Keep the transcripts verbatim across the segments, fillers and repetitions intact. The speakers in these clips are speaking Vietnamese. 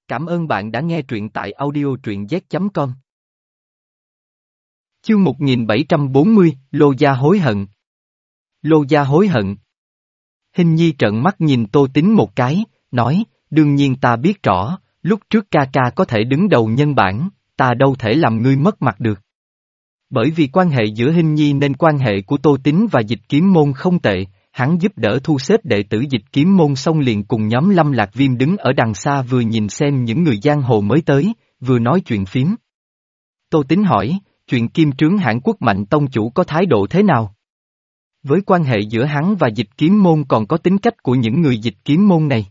Cảm ơn bạn đã nghe truyện tại audio truyện z chấm com. Chương một nghìn bảy trăm bốn mươi, Lô Gia hối hận. Lô Gia hối hận. Hình Nhi trợn mắt nhìn Tô Tín một cái, nói, đương nhiên ta biết rõ, lúc trước ca ca có thể đứng đầu nhân bản, ta đâu thể làm ngươi mất mặt được. Bởi vì quan hệ giữa Hình Nhi nên quan hệ của Tô Tín và Dịch Kiếm Môn không tệ, hắn giúp đỡ thu xếp đệ tử Dịch Kiếm Môn xong liền cùng nhóm Lâm Lạc Viêm đứng ở đằng xa vừa nhìn xem những người giang hồ mới tới, vừa nói chuyện phiếm. Tô Tín hỏi, chuyện Kim Trướng Hãn Quốc Mạnh tông chủ có thái độ thế nào? Với quan hệ giữa hắn và Dịch Kiếm Môn còn có tính cách của những người Dịch Kiếm Môn này.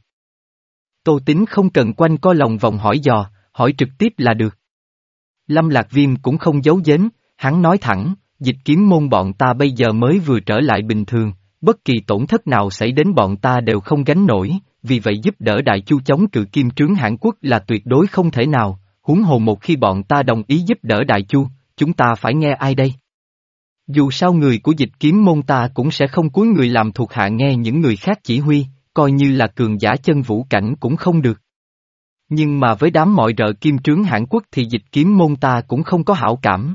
Tô Tín không cần quanh co lòng vòng hỏi dò, hỏi trực tiếp là được. Lâm Lạc Viêm cũng không giấu giếm, hắn nói thẳng, Dịch Kiếm Môn bọn ta bây giờ mới vừa trở lại bình thường, bất kỳ tổn thất nào xảy đến bọn ta đều không gánh nổi, vì vậy giúp đỡ Đại Chu chống cự Kim Trướng Hãn Quốc là tuyệt đối không thể nào, huống hồ một khi bọn ta đồng ý giúp đỡ Đại Chu, chúng ta phải nghe ai đây? Dù sao người của Dịch Kiếm Môn ta cũng sẽ không cúi người làm thuộc hạ nghe những người khác chỉ huy, coi như là cường giả chân vũ cảnh cũng không được. Nhưng mà với đám mọi rợ Kim Trướng Hãn Quốc thì Dịch Kiếm Môn ta cũng không có hảo cảm.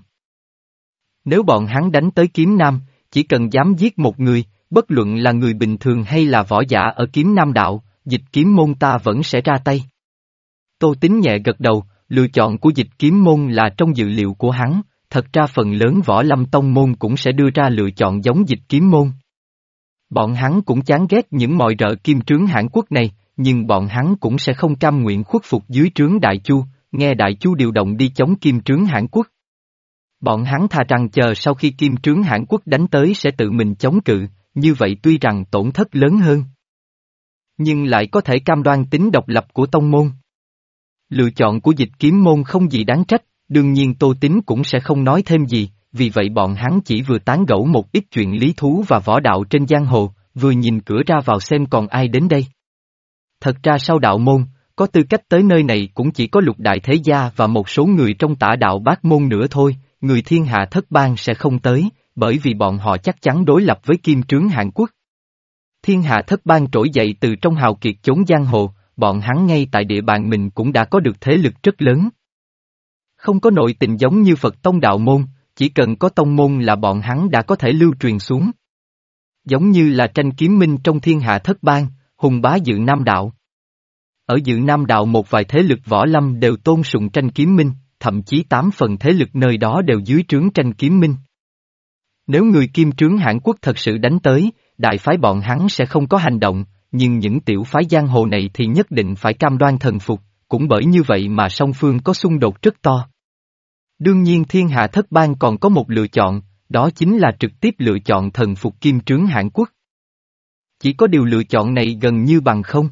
Nếu bọn hắn đánh tới Kiếm Nam, chỉ cần dám giết một người, bất luận là người bình thường hay là võ giả ở Kiếm Nam đạo, Dịch Kiếm Môn ta vẫn sẽ ra tay. Tô Tín nhẹ gật đầu, lựa chọn của Dịch Kiếm Môn là trong dự liệu của hắn, thật ra phần lớn võ lâm tông môn cũng sẽ đưa ra lựa chọn giống Dịch Kiếm Môn. Bọn hắn cũng chán ghét những mọi rợ Kim Trướng Hãn Quốc này, nhưng bọn hắn cũng sẽ không cam nguyện khuất phục dưới trướng Đại Chu, nghe Đại Chu điều động đi chống Kim Trướng Hãn Quốc. Bọn hắn thà rằng chờ sau khi Kim Trướng Hãn Quốc đánh tới sẽ tự mình chống cự, như vậy tuy rằng tổn thất lớn hơn, nhưng lại có thể cam đoan tính độc lập của tông môn. Lựa chọn của Dịch Kiếm Môn không gì đáng trách, đương nhiên Tô Tín cũng sẽ không nói thêm gì, vì vậy bọn hắn chỉ vừa tán gẫu một ít chuyện lý thú và võ đạo trên giang hồ, vừa nhìn cửa ra vào xem còn ai đến đây. Thật ra sau đạo môn, có tư cách tới nơi này cũng chỉ có Lục Đại Thế Gia và một số người trong Tả Đạo Bát Môn nữa thôi, người Thiên Hạ Thất Bang sẽ không tới, bởi vì bọn họ chắc chắn đối lập với Kim Trướng Hãn Quốc. Thiên Hạ Thất Bang trỗi dậy từ trong hào kiệt chốn giang hồ, bọn hắn ngay tại địa bàn mình cũng đã có được thế lực rất lớn. Không có nội tình giống như Phật Tông Đạo Môn, chỉ cần có tông môn là bọn hắn đã có thể lưu truyền xuống. Giống như là Tranh Kiếm Minh trong Thiên Hạ Thất Bang, hùng bá Dự Nam Đạo. Ở Dự Nam Đạo một vài thế lực võ lâm đều tôn sùng Tranh Kiếm Minh, thậm chí tám phần thế lực nơi đó đều dưới trướng Tranh Kiếm Minh. Nếu người Kim Trướng Hãn Quốc thật sự đánh tới, đại phái bọn hắn sẽ không có hành động, nhưng những tiểu phái giang hồ này thì nhất định phải cam đoan thần phục, cũng bởi như vậy mà song phương có xung đột rất to. Đương nhiên Thiên Hạ Thất Bang còn có một lựa chọn, đó chính là trực tiếp lựa chọn thần phục Kim Trướng Hãn Quốc. Chỉ có điều lựa chọn này gần như bằng không.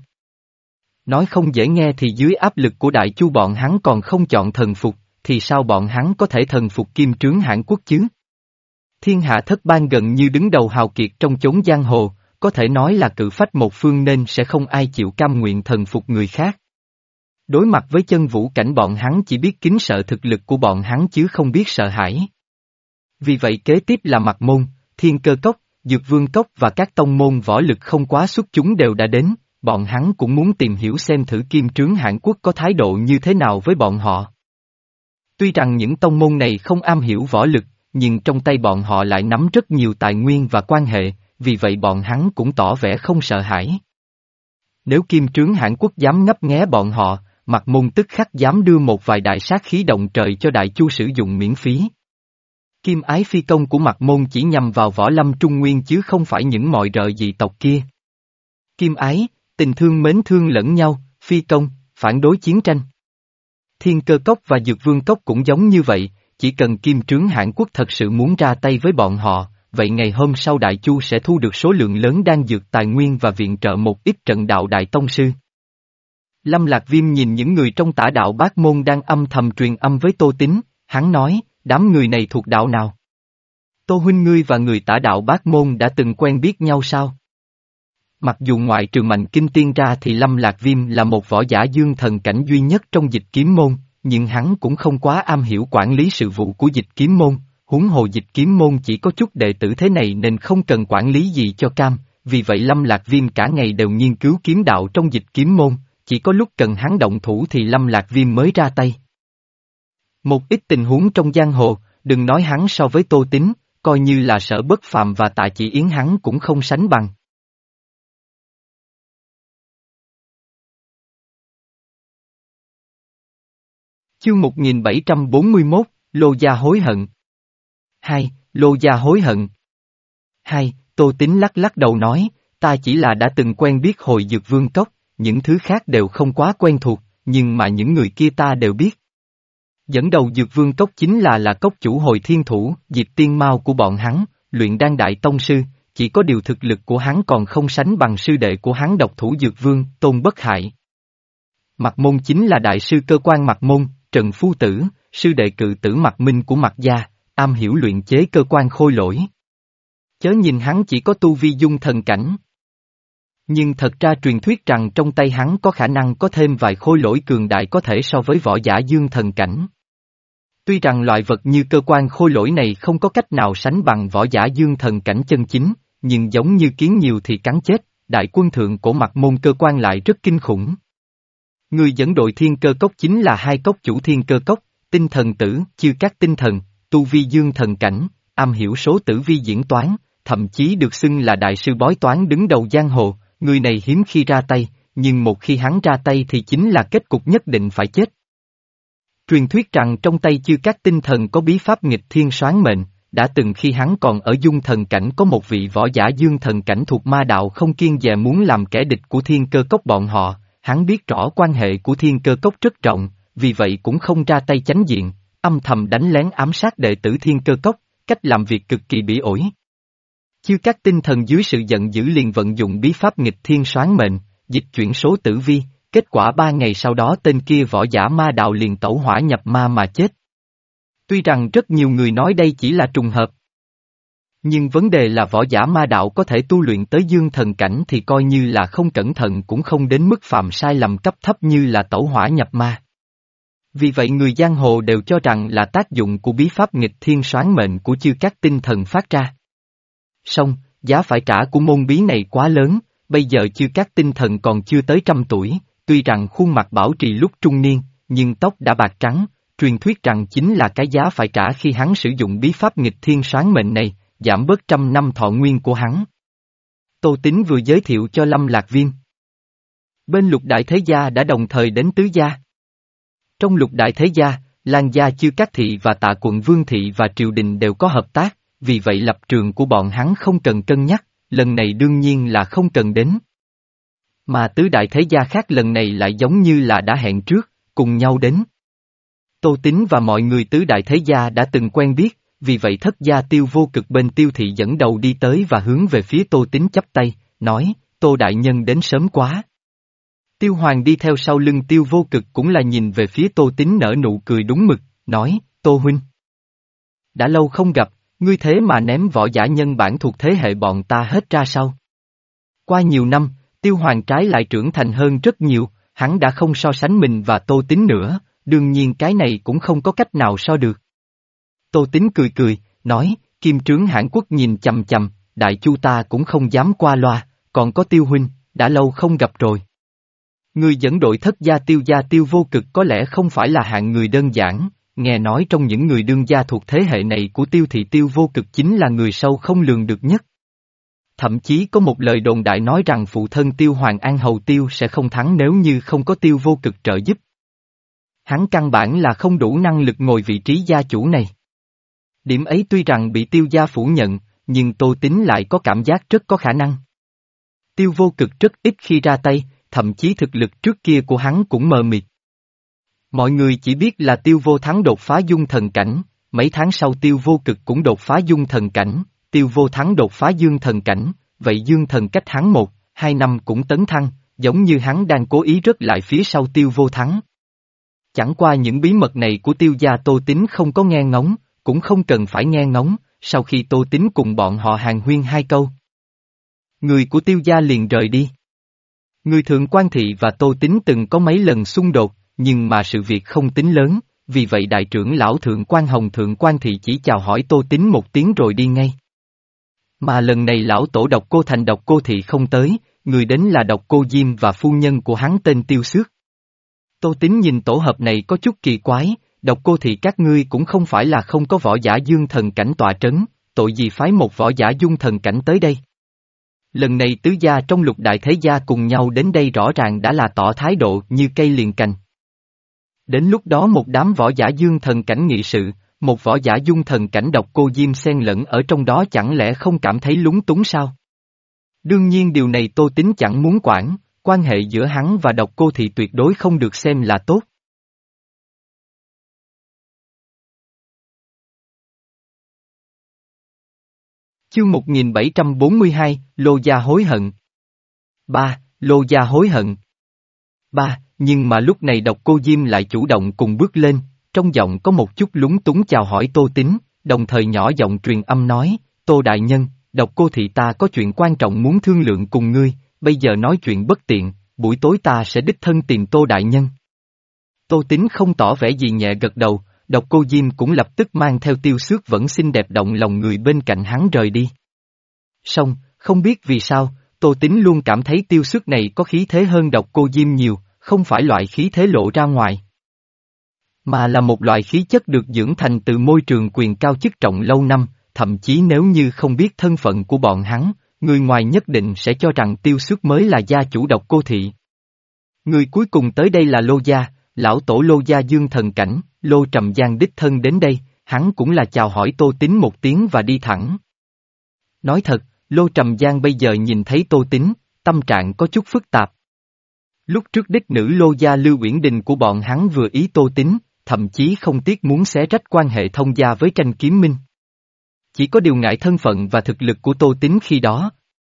Nói không dễ nghe thì dưới áp lực của Đại Chu bọn hắn còn không chọn thần phục, thì sao bọn hắn có thể thần phục Kim Trướng Hãn Quốc chứ? Thiên Hạ Thất Bang gần như đứng đầu hào kiệt trong chốn giang hồ, có thể nói là cự phách một phương nên sẽ không ai chịu cam nguyện thần phục người khác. Đối mặt với chân vũ cảnh bọn hắn chỉ biết kính sợ thực lực của bọn hắn chứ không biết sợ hãi. Vì vậy kế tiếp là Mạc Môn, Thiên Cơ Cốc, Dược Vương Cốc và các tông môn võ lực không quá xuất chúng đều đã đến, bọn hắn cũng muốn tìm hiểu xem thử Kim Trướng Hãn Quốc có thái độ như thế nào với bọn họ. Tuy rằng những tông môn này không am hiểu võ lực, nhưng trong tay bọn họ lại nắm rất nhiều tài nguyên và quan hệ, vì vậy bọn hắn cũng tỏ vẻ không sợ hãi. Nếu Kim Trướng Hãn Quốc dám ngấp nghé bọn họ, Mạc Môn tức khắc dám đưa một vài đại sát khí động trời cho Đại Chu sử dụng miễn phí. Kim Ái phi công của Mạc Môn chỉ nhằm vào võ lâm Trung Nguyên chứ không phải những mọi rợ dị tộc kia. Kim Ái, tình thương mến thương lẫn nhau, phi công, phản đối chiến tranh. Thiên Cơ Cốc và Dược Vương Cốc cũng giống như vậy, chỉ cần Kim Trướng Hãn Quốc thật sự muốn ra tay với bọn họ, vậy ngày hôm sau Đại Chu sẽ thu được số lượng lớn đan dược tài nguyên và viện trợ một ít trận đạo đại tông sư. Lâm Lạc Viêm nhìn những người trong Tả Đạo Bát Môn đang âm thầm truyền âm với Tô Tín, hắn nói, đám người này thuộc đạo nào? Tô huynh ngươi và người Tả Đạo Bát Môn đã từng quen biết nhau sao? Mặc dù ngoại trừ Mạnh Kinh Tiên ra thì Lâm Lạc Viêm là một võ giả dương thần cảnh duy nhất trong Dịch Kiếm Môn, nhưng hắn cũng không quá am hiểu quản lý sự vụ của Dịch Kiếm Môn, huống hồ Dịch Kiếm Môn chỉ có chút đệ tử thế này nên không cần quản lý gì cho cam, vì vậy Lâm Lạc Viêm cả ngày đều nghiên cứu kiếm đạo trong Dịch Kiếm Môn, chỉ có lúc cần hắn động thủ thì Lâm Lạc Viêm mới ra tay. Một ít tình huống trong giang hồ, đừng nói hắn so với Tô Tín, coi như là Sở Bất Phàm và Tạ Chỉ Yến hắn cũng không sánh bằng. Chương một nghìn bảy trăm bốn mươi mốt, Lô Gia hối hận. Hai, Lô Gia hối hận. Hai, Tô Tín lắc lắc đầu nói, ta chỉ là đã từng quen biết hồi Dược Vương Cốc, những thứ khác đều không quá quen thuộc, nhưng mà những người kia ta đều biết. Dẫn đầu Dược Vương Cốc chính là là cốc chủ Hồi Thiên Thủ, Diệp Tiên Mao của bọn hắn, luyện đan đại tông sư, chỉ có điều thực lực của hắn còn không sánh bằng sư đệ của hắn độc thủ Dược Vương, Tôn Bất Hại. Mạc Môn chính là đại sư cơ quan Mạc Môn, Trần Phu Tử, sư đệ cự tử Mạc Minh của Mạc Gia, am hiểu luyện chế cơ quan khôi lỗi. Chớ nhìn hắn chỉ có tu vi dung thần cảnh. Nhưng thật ra truyền thuyết rằng trong tay hắn có khả năng có thêm vài khôi lỗi cường đại có thể so với võ giả dương thần cảnh. Tuy rằng loại vật như cơ quan khôi lỗi này không có cách nào sánh bằng võ giả dương thần cảnh chân chính, nhưng giống như kiến nhiều thì cắn chết, đại quân thượng của Mạc Môn cơ quan lại rất kinh khủng. Người dẫn đội Thiên Cơ Cốc chính là hai cốc chủ Thiên Cơ Cốc, Tinh Thần Tử, Chư Các Tinh Thần, tu vi dương thần cảnh, am hiểu số tử vi diễn toán, thậm chí được xưng là đại sư bói toán đứng đầu giang hồ, người này hiếm khi ra tay, nhưng một khi hắn ra tay thì chính là kết cục nhất định phải chết. Truyền thuyết rằng trong tay Chư Các Tinh Thần có bí pháp nghịch thiên soán mệnh, đã từng khi hắn còn ở dung thần cảnh có một vị võ giả dương thần cảnh thuộc ma đạo không kiêng dè muốn làm kẻ địch của Thiên Cơ Cốc bọn họ, hắn biết rõ quan hệ của Thiên Cơ Cốc rất rộng, vì vậy cũng không ra tay chánh diện, âm thầm đánh lén ám sát đệ tử Thiên Cơ Cốc, cách làm việc cực kỳ bỉ ổi. Chư Các Tinh Thần dưới sự giận dữ liền vận dụng bí pháp nghịch thiên soán mệnh, dịch chuyển số tử vi, kết quả ba ngày sau đó tên kia võ giả ma đạo liền tẩu hỏa nhập ma mà chết. Tuy rằng rất nhiều người nói đây chỉ là trùng hợp. Nhưng vấn đề là võ giả ma đạo có thể tu luyện tới dương thần cảnh thì coi như là không cẩn thận cũng không đến mức phạm sai lầm cấp thấp như là tẩu hỏa nhập ma. Vì vậy người giang hồ đều cho rằng là tác dụng của bí pháp nghịch thiên soán mệnh của Chư Các Tinh Thần phát ra. Song, giá phải trả của môn bí này quá lớn, bây giờ Chư Các Tinh Thần còn chưa tới trăm tuổi, tuy rằng khuôn mặt bảo trì lúc trung niên, nhưng tóc đã bạc trắng, truyền thuyết rằng chính là cái giá phải trả khi hắn sử dụng bí pháp nghịch thiên soán mệnh này, giảm bớt trăm năm thọ nguyên của hắn. Tô Tín vừa giới thiệu cho Lâm Lạc Viêm. Bên Lục Đại Thế Gia đã đồng thời đến Tứ Gia. Trong Lục Đại Thế Gia, Lan Gia Chư Các Thị và Tạ Quận Vương Thị và Triều Đình đều có hợp tác, vì vậy lập trường của bọn hắn không cần cân nhắc, lần này đương nhiên là không cần đến. Mà Tứ Đại Thế Gia khác lần này lại giống như là đã hẹn trước, cùng nhau đến. Tô Tín và mọi người Tứ Đại Thế Gia đã từng quen biết, vì vậy Thất Gia Tiêu Vô Cực bên Tiêu Thị dẫn đầu đi tới và hướng về phía Tô Tín chắp tay, nói, Tô Đại Nhân đến sớm quá. Tiêu Hoàng đi theo sau lưng Tiêu Vô Cực cũng là nhìn về phía Tô Tín nở nụ cười đúng mực, nói, Tô Huynh. Đã lâu không gặp, ngươi thế mà ném võ giả nhân bản thuộc thế hệ bọn ta hết ra sau. Qua nhiều năm, Tiêu Hoàng trái lại trưởng thành hơn rất nhiều, hắn đã không so sánh mình và Tô Tín nữa, đương nhiên cái này cũng không có cách nào so được. Tô Tín cười cười, nói, Kim Trướng Hãn Quốc nhìn chằm chằm, Đại Chu ta cũng không dám qua loa, còn có Tiêu Huynh, đã lâu không gặp rồi. Người dẫn đội Thất Gia Tiêu Gia Tiêu Vô Cực có lẽ không phải là hạng người đơn giản, nghe nói trong những người đương gia thuộc thế hệ này của Tiêu Thị Tiêu Vô Cực chính là người sâu không lường được nhất. Thậm chí có một lời đồn đại nói rằng phụ thân Tiêu Hoàng An Hầu Tiêu sẽ không thắng nếu như không có Tiêu Vô Cực trợ giúp. Hắn căn bản là không đủ năng lực ngồi vị trí gia chủ này. Điểm ấy tuy rằng bị Tiêu gia phủ nhận, nhưng Tô Tín lại có cảm giác rất có khả năng. Tiêu Vô Cực rất ít khi ra tay, thậm chí thực lực trước kia của hắn cũng mờ mịt. Mọi người chỉ biết là Tiêu Vô Thắng đột phá dung thần cảnh, mấy tháng sau Tiêu Vô Cực cũng đột phá dung thần cảnh, Tiêu Vô Thắng đột phá dương thần cảnh, vậy dương thần cách hắn một, hai năm cũng tấn thăng, giống như hắn đang cố ý rớt lại phía sau Tiêu Vô Thắng. Chẳng qua những bí mật này của Tiêu gia Tô Tín không có nghe ngóng, cũng không cần phải nghe ngóng, sau khi Tô Tín cùng bọn họ hàn huyên hai câu. Người của Tiêu gia liền rời đi. Người Thượng Quan Thị và Tô Tín từng có mấy lần xung đột, nhưng mà sự việc không tính lớn, vì vậy đại trưởng lão Thượng Quan Hồng Thượng Quan Thị chỉ chào hỏi Tô Tín một tiếng rồi đi ngay. Mà lần này lão tổ Độc Cô Thành Độc Cô Thị không tới, người đến là Độc Cô Diêm và phu nhân của hắn tên Tiêu Xước. Tô Tín nhìn tổ hợp này có chút kỳ quái, Độc Cô thị các ngươi cũng không phải là không có võ giả dương thần cảnh tọa trấn, tội gì phái một võ giả dung thần cảnh tới đây. Lần này tứ gia trong lục đại thế gia cùng nhau đến đây rõ ràng đã là tỏ thái độ như cây liền cành. Đến lúc đó một đám võ giả dương thần cảnh nghị sự, một võ giả dung thần cảnh Độc Cô Diêm xen lẫn ở trong đó chẳng lẽ không cảm thấy lúng túng sao? Đương nhiên điều này Tô Tín chẳng muốn quản, quan hệ giữa hắn và Độc Cô thị tuyệt đối không được xem là tốt. Chương một nghìn bảy trăm bốn mươi hai, Lô Gia hối hận. ba. Lô Gia hối hận. ba. Nhưng mà lúc này Độc Cô Diêm lại chủ động cùng bước lên, trong giọng có một chút lúng túng chào hỏi Tô Tín, đồng thời nhỏ giọng truyền âm nói, Tô Đại Nhân, Độc Cô thị ta có chuyện quan trọng muốn thương lượng cùng ngươi, bây giờ nói chuyện bất tiện, buổi tối ta sẽ đích thân tìm Tô Đại Nhân. Tô Tín không tỏ vẻ gì nhẹ gật đầu, Độc Cô Diêm cũng lập tức mang theo Tiêu Xước vẫn xinh đẹp động lòng người bên cạnh hắn rời đi. Song, không biết vì sao, Tô Tín luôn cảm thấy Tiêu Xước này có khí thế hơn Độc Cô Diêm nhiều, không phải loại khí thế lộ ra ngoài, mà là một loại khí chất được dưỡng thành từ môi trường quyền cao chức trọng lâu năm, thậm chí nếu như không biết thân phận của bọn hắn, người ngoài nhất định sẽ cho rằng Tiêu Xước mới là gia chủ Độc Cô thị. Người cuối cùng tới đây là Lô Gia, lão tổ Lô Gia dương thần cảnh, Lô Trầm Giang đích thân đến đây, hắn cũng là chào hỏi Tô Tín một tiếng và đi thẳng. Nói thật, Lô Trầm Giang bây giờ nhìn thấy Tô Tín, tâm trạng có chút phức tạp. Lúc trước đích nữ Lô Gia Lưu Uyển Đình của bọn hắn vừa ý Tô Tín, thậm chí không tiếc muốn xé rách quan hệ thông gia với Tranh Kiếm Minh. Chỉ có điều ngại thân phận và thực lực của Tô Tín khi đó.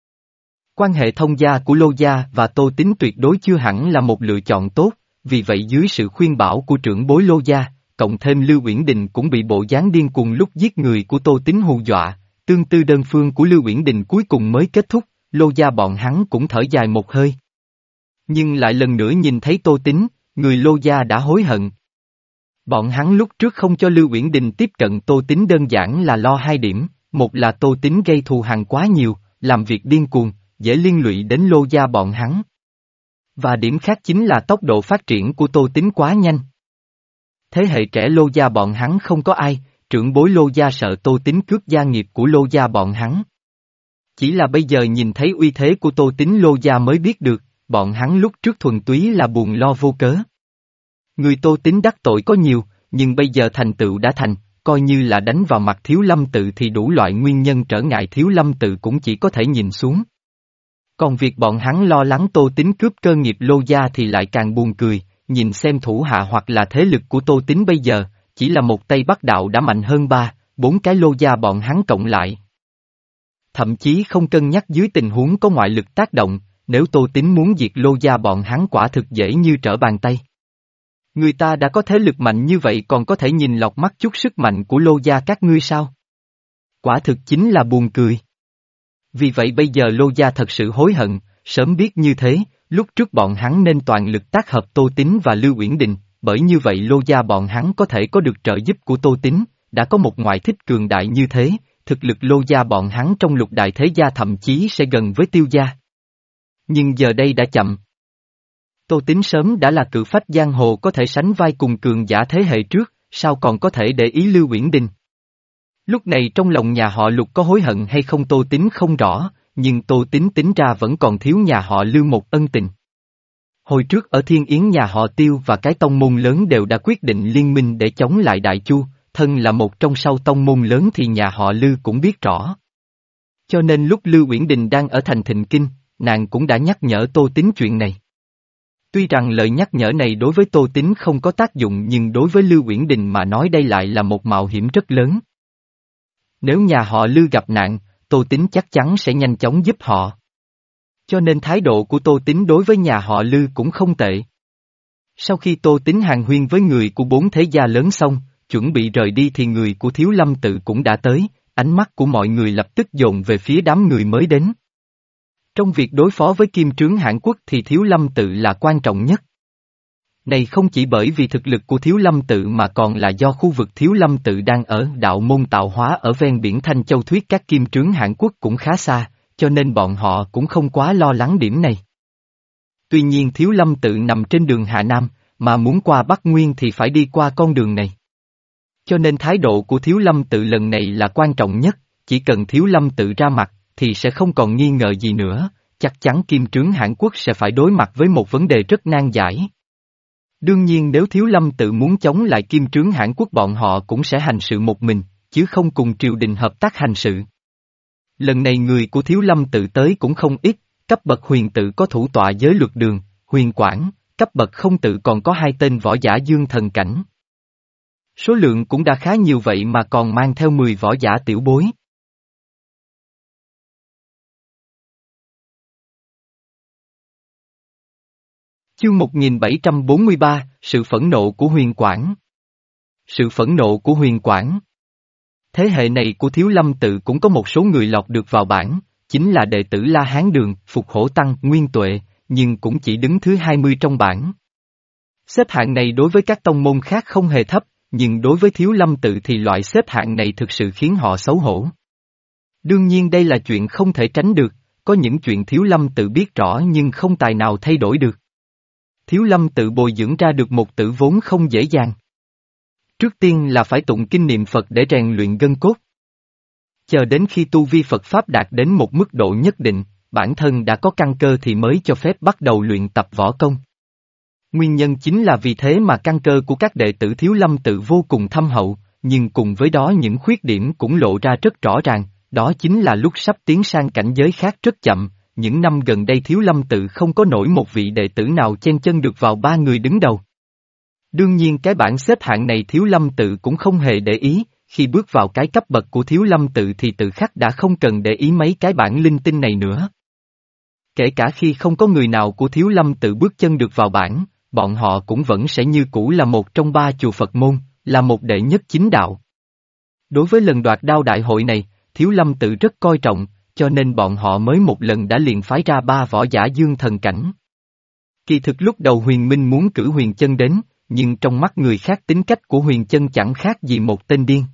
Quan hệ thông gia của Lô Gia và Tô Tín tuyệt đối chưa hẳn là một lựa chọn tốt, vì vậy dưới sự khuyên bảo của trưởng bối Lô Gia, cộng thêm Lưu Uyển Đình cũng bị bộ dáng điên cuồng lúc giết người của Tô Tín hù dọa, tương tư đơn phương của Lưu Uyển Đình cuối cùng mới kết thúc, Lô Gia bọn hắn cũng thở dài một hơi. Nhưng lại lần nữa nhìn thấy Tô Tín, người Lô Gia đã hối hận. Bọn hắn lúc trước không cho Lưu Uyển Đình tiếp cận Tô Tín đơn giản là lo hai điểm, một là Tô Tín gây thù hằn quá nhiều, làm việc điên cuồng, dễ liên lụy đến Lô Gia bọn hắn. Và điểm khác chính là tốc độ phát triển của Tô Tín quá nhanh. Thế hệ trẻ Lô Gia bọn hắn không có ai, trưởng bối Lô Gia sợ Tô Tín cướp gia nghiệp của Lô Gia bọn hắn. Chỉ là bây giờ nhìn thấy uy thế của Tô Tín Lô Gia mới biết được, bọn hắn lúc trước thuần túy là buồn lo vô cớ. Người Tô Tín đắc tội có nhiều, nhưng bây giờ thành tựu đã thành, coi như là đánh vào mặt Thiếu Lâm Tự thì đủ loại nguyên nhân trở ngại Thiếu Lâm Tự cũng chỉ có thể nhìn xuống. Còn việc bọn hắn lo lắng Tô Tín cướp cơ nghiệp Lô Gia thì lại càng buồn cười, nhìn xem thủ hạ hoặc là thế lực của Tô Tín bây giờ, chỉ là một tay Bắc Đạo đã mạnh hơn ba, bốn cái Lô Gia bọn hắn cộng lại. Thậm chí không cân nhắc dưới tình huống có ngoại lực tác động, nếu Tô Tín muốn diệt Lô Gia bọn hắn quả thực dễ như trở bàn tay. Người ta đã có thế lực mạnh như vậy còn có thể nhìn lọt mắt chút sức mạnh của Lô Gia các ngươi sao? Quả thực chính là buồn cười. Vì vậy bây giờ Lô Gia thật sự hối hận, sớm biết như thế, lúc trước bọn hắn nên toàn lực tác hợp Tô Tín và Lưu Uyển Đình, bởi như vậy Lô Gia bọn hắn có thể có được trợ giúp của Tô Tín, đã có một ngoại thích cường đại như thế, thực lực Lô Gia bọn hắn trong lục đại thế gia thậm chí sẽ gần với Tiêu Gia. Nhưng giờ đây đã chậm. Tô Tín sớm đã là cự phách giang hồ có thể sánh vai cùng cường giả thế hệ trước, sao còn có thể để ý Lưu Uyển Đình. Lúc này trong lòng nhà họ Lục có hối hận hay không Tô Tín không rõ, nhưng Tô Tín tính ra vẫn còn thiếu nhà họ Lưu một ân tình. Hồi trước ở Thiên Yến nhà họ Tiêu và cái tông môn lớn đều đã quyết định liên minh để chống lại Đại Chu, thân là một trong sau tông môn lớn thì nhà họ Lưu cũng biết rõ. Cho nên lúc Lưu Uyển Đình đang ở thành Thịnh Kinh, nàng cũng đã nhắc nhở Tô Tín chuyện này. Tuy rằng lời nhắc nhở này đối với Tô Tín không có tác dụng nhưng đối với Lưu Uyển Đình mà nói đây lại là một mạo hiểm rất lớn. Nếu nhà họ Lưu gặp nạn, Tô Tín chắc chắn sẽ nhanh chóng giúp họ. Cho nên thái độ của Tô Tín đối với nhà họ Lưu cũng không tệ. Sau khi Tô Tín hàn huyên với người của bốn thế gia lớn xong, chuẩn bị rời đi thì người của Thiếu Lâm Tự cũng đã tới, ánh mắt của mọi người lập tức dồn về phía đám người mới đến. Trong việc đối phó với Kim Trướng Hãn Quốc thì Thiếu Lâm Tự là quan trọng nhất. Này không chỉ bởi vì thực lực của Thiếu Lâm Tự mà còn là do khu vực Thiếu Lâm Tự đang ở đạo môn tạo hóa ở ven biển Thanh Châu thuyết các Kim Trướng Hãn Quốc cũng khá xa, cho nên bọn họ cũng không quá lo lắng điểm này. Tuy nhiên Thiếu Lâm tự nằm trên đường Hà Nam, mà muốn qua Bắc Nguyên thì phải đi qua con đường này. Cho nên thái độ của Thiếu Lâm tự lần này là quan trọng nhất, chỉ cần Thiếu Lâm tự ra mặt, thì sẽ không còn nghi ngờ gì nữa, chắc chắn Kim Trướng Hãn Quốc sẽ phải đối mặt với một vấn đề rất nan giải. Đương nhiên nếu Thiếu Lâm tự muốn chống lại Kim Trướng Hãn Quốc bọn họ cũng sẽ hành sự một mình, chứ không cùng triều đình hợp tác hành sự. Lần này người của Thiếu Lâm tự tới cũng không ít, cấp bậc huyền tự có thủ tọa giới luật đường, huyền quảng, cấp bậc không tự còn có hai tên võ giả dương thần cảnh. Số lượng cũng đã khá nhiều vậy mà còn mang theo mười võ giả tiểu bối. Chương một nghìn bảy trăm bốn mươi ba, sự phẫn nộ của huyền quảng. Sự phẫn nộ của huyền quảng. Thế hệ này của Thiếu Lâm tự cũng có một số người lọt được vào bảng, chính là đệ tử La Hán Đường, Phục Hổ Tăng, Nguyên Tuệ, nhưng cũng chỉ đứng thứ hai mươi trong bảng. Xếp hạng này đối với các tông môn khác không hề thấp, nhưng đối với Thiếu Lâm tự thì loại xếp hạng này thực sự khiến họ xấu hổ. Đương nhiên đây là chuyện không thể tránh được, có những chuyện Thiếu Lâm tự biết rõ nhưng không tài nào thay đổi được. Thiếu Lâm tự bồi dưỡng ra được một tử vốn không dễ dàng. Trước tiên là phải tụng kinh niệm Phật để rèn luyện gân cốt. Chờ đến khi tu vi Phật Pháp đạt đến một mức độ nhất định, bản thân đã có căn cơ thì mới cho phép bắt đầu luyện tập võ công. Nguyên nhân chính là vì thế mà căn cơ của các đệ tử Thiếu Lâm tự vô cùng thâm hậu, nhưng cùng với đó những khuyết điểm cũng lộ ra rất rõ ràng, đó chính là lúc sắp tiến sang cảnh giới khác rất chậm, những năm gần đây Thiếu Lâm tự không có nổi một vị đệ tử nào chen chân được vào ba người đứng đầu. Đương nhiên cái bảng xếp hạng này Thiếu Lâm tự cũng không hề để ý, khi bước vào cái cấp bậc của Thiếu Lâm tự thì tự khắc đã không cần để ý mấy cái bảng linh tinh này nữa. Kể cả khi không có người nào của Thiếu Lâm tự bước chân được vào bảng, bọn họ cũng vẫn sẽ như cũ là một trong ba chùa Phật môn, là một đệ nhất chính đạo. Đối với lần đoạt đao đại hội này, Thiếu Lâm tự rất coi trọng, cho nên bọn họ mới một lần đã liền phái ra ba võ giả dương thần cảnh. Kỳ thực lúc đầu Huyền Minh muốn cử Huyền Chân đến, nhưng trong mắt người khác tính cách của Huyền Chân chẳng khác gì một tên điên.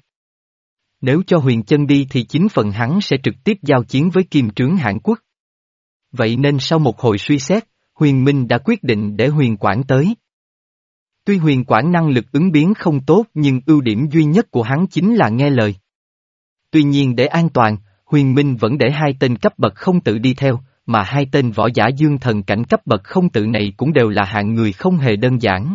Nếu cho Huyền Chân đi thì chính phần hắn sẽ trực tiếp giao chiến với Kim Trướng Hãn Quốc. Vậy nên sau một hồi suy xét, Huyền Minh đã quyết định để Huyền Quảng tới. Tuy Huyền Quảng năng lực ứng biến không tốt nhưng ưu điểm duy nhất của hắn chính là nghe lời. Tuy nhiên để an toàn, Huyền Minh vẫn để hai tên cấp bậc không tự đi theo, mà hai tên võ giả dương thần cảnh cấp bậc không tự này cũng đều là hạng người không hề đơn giản.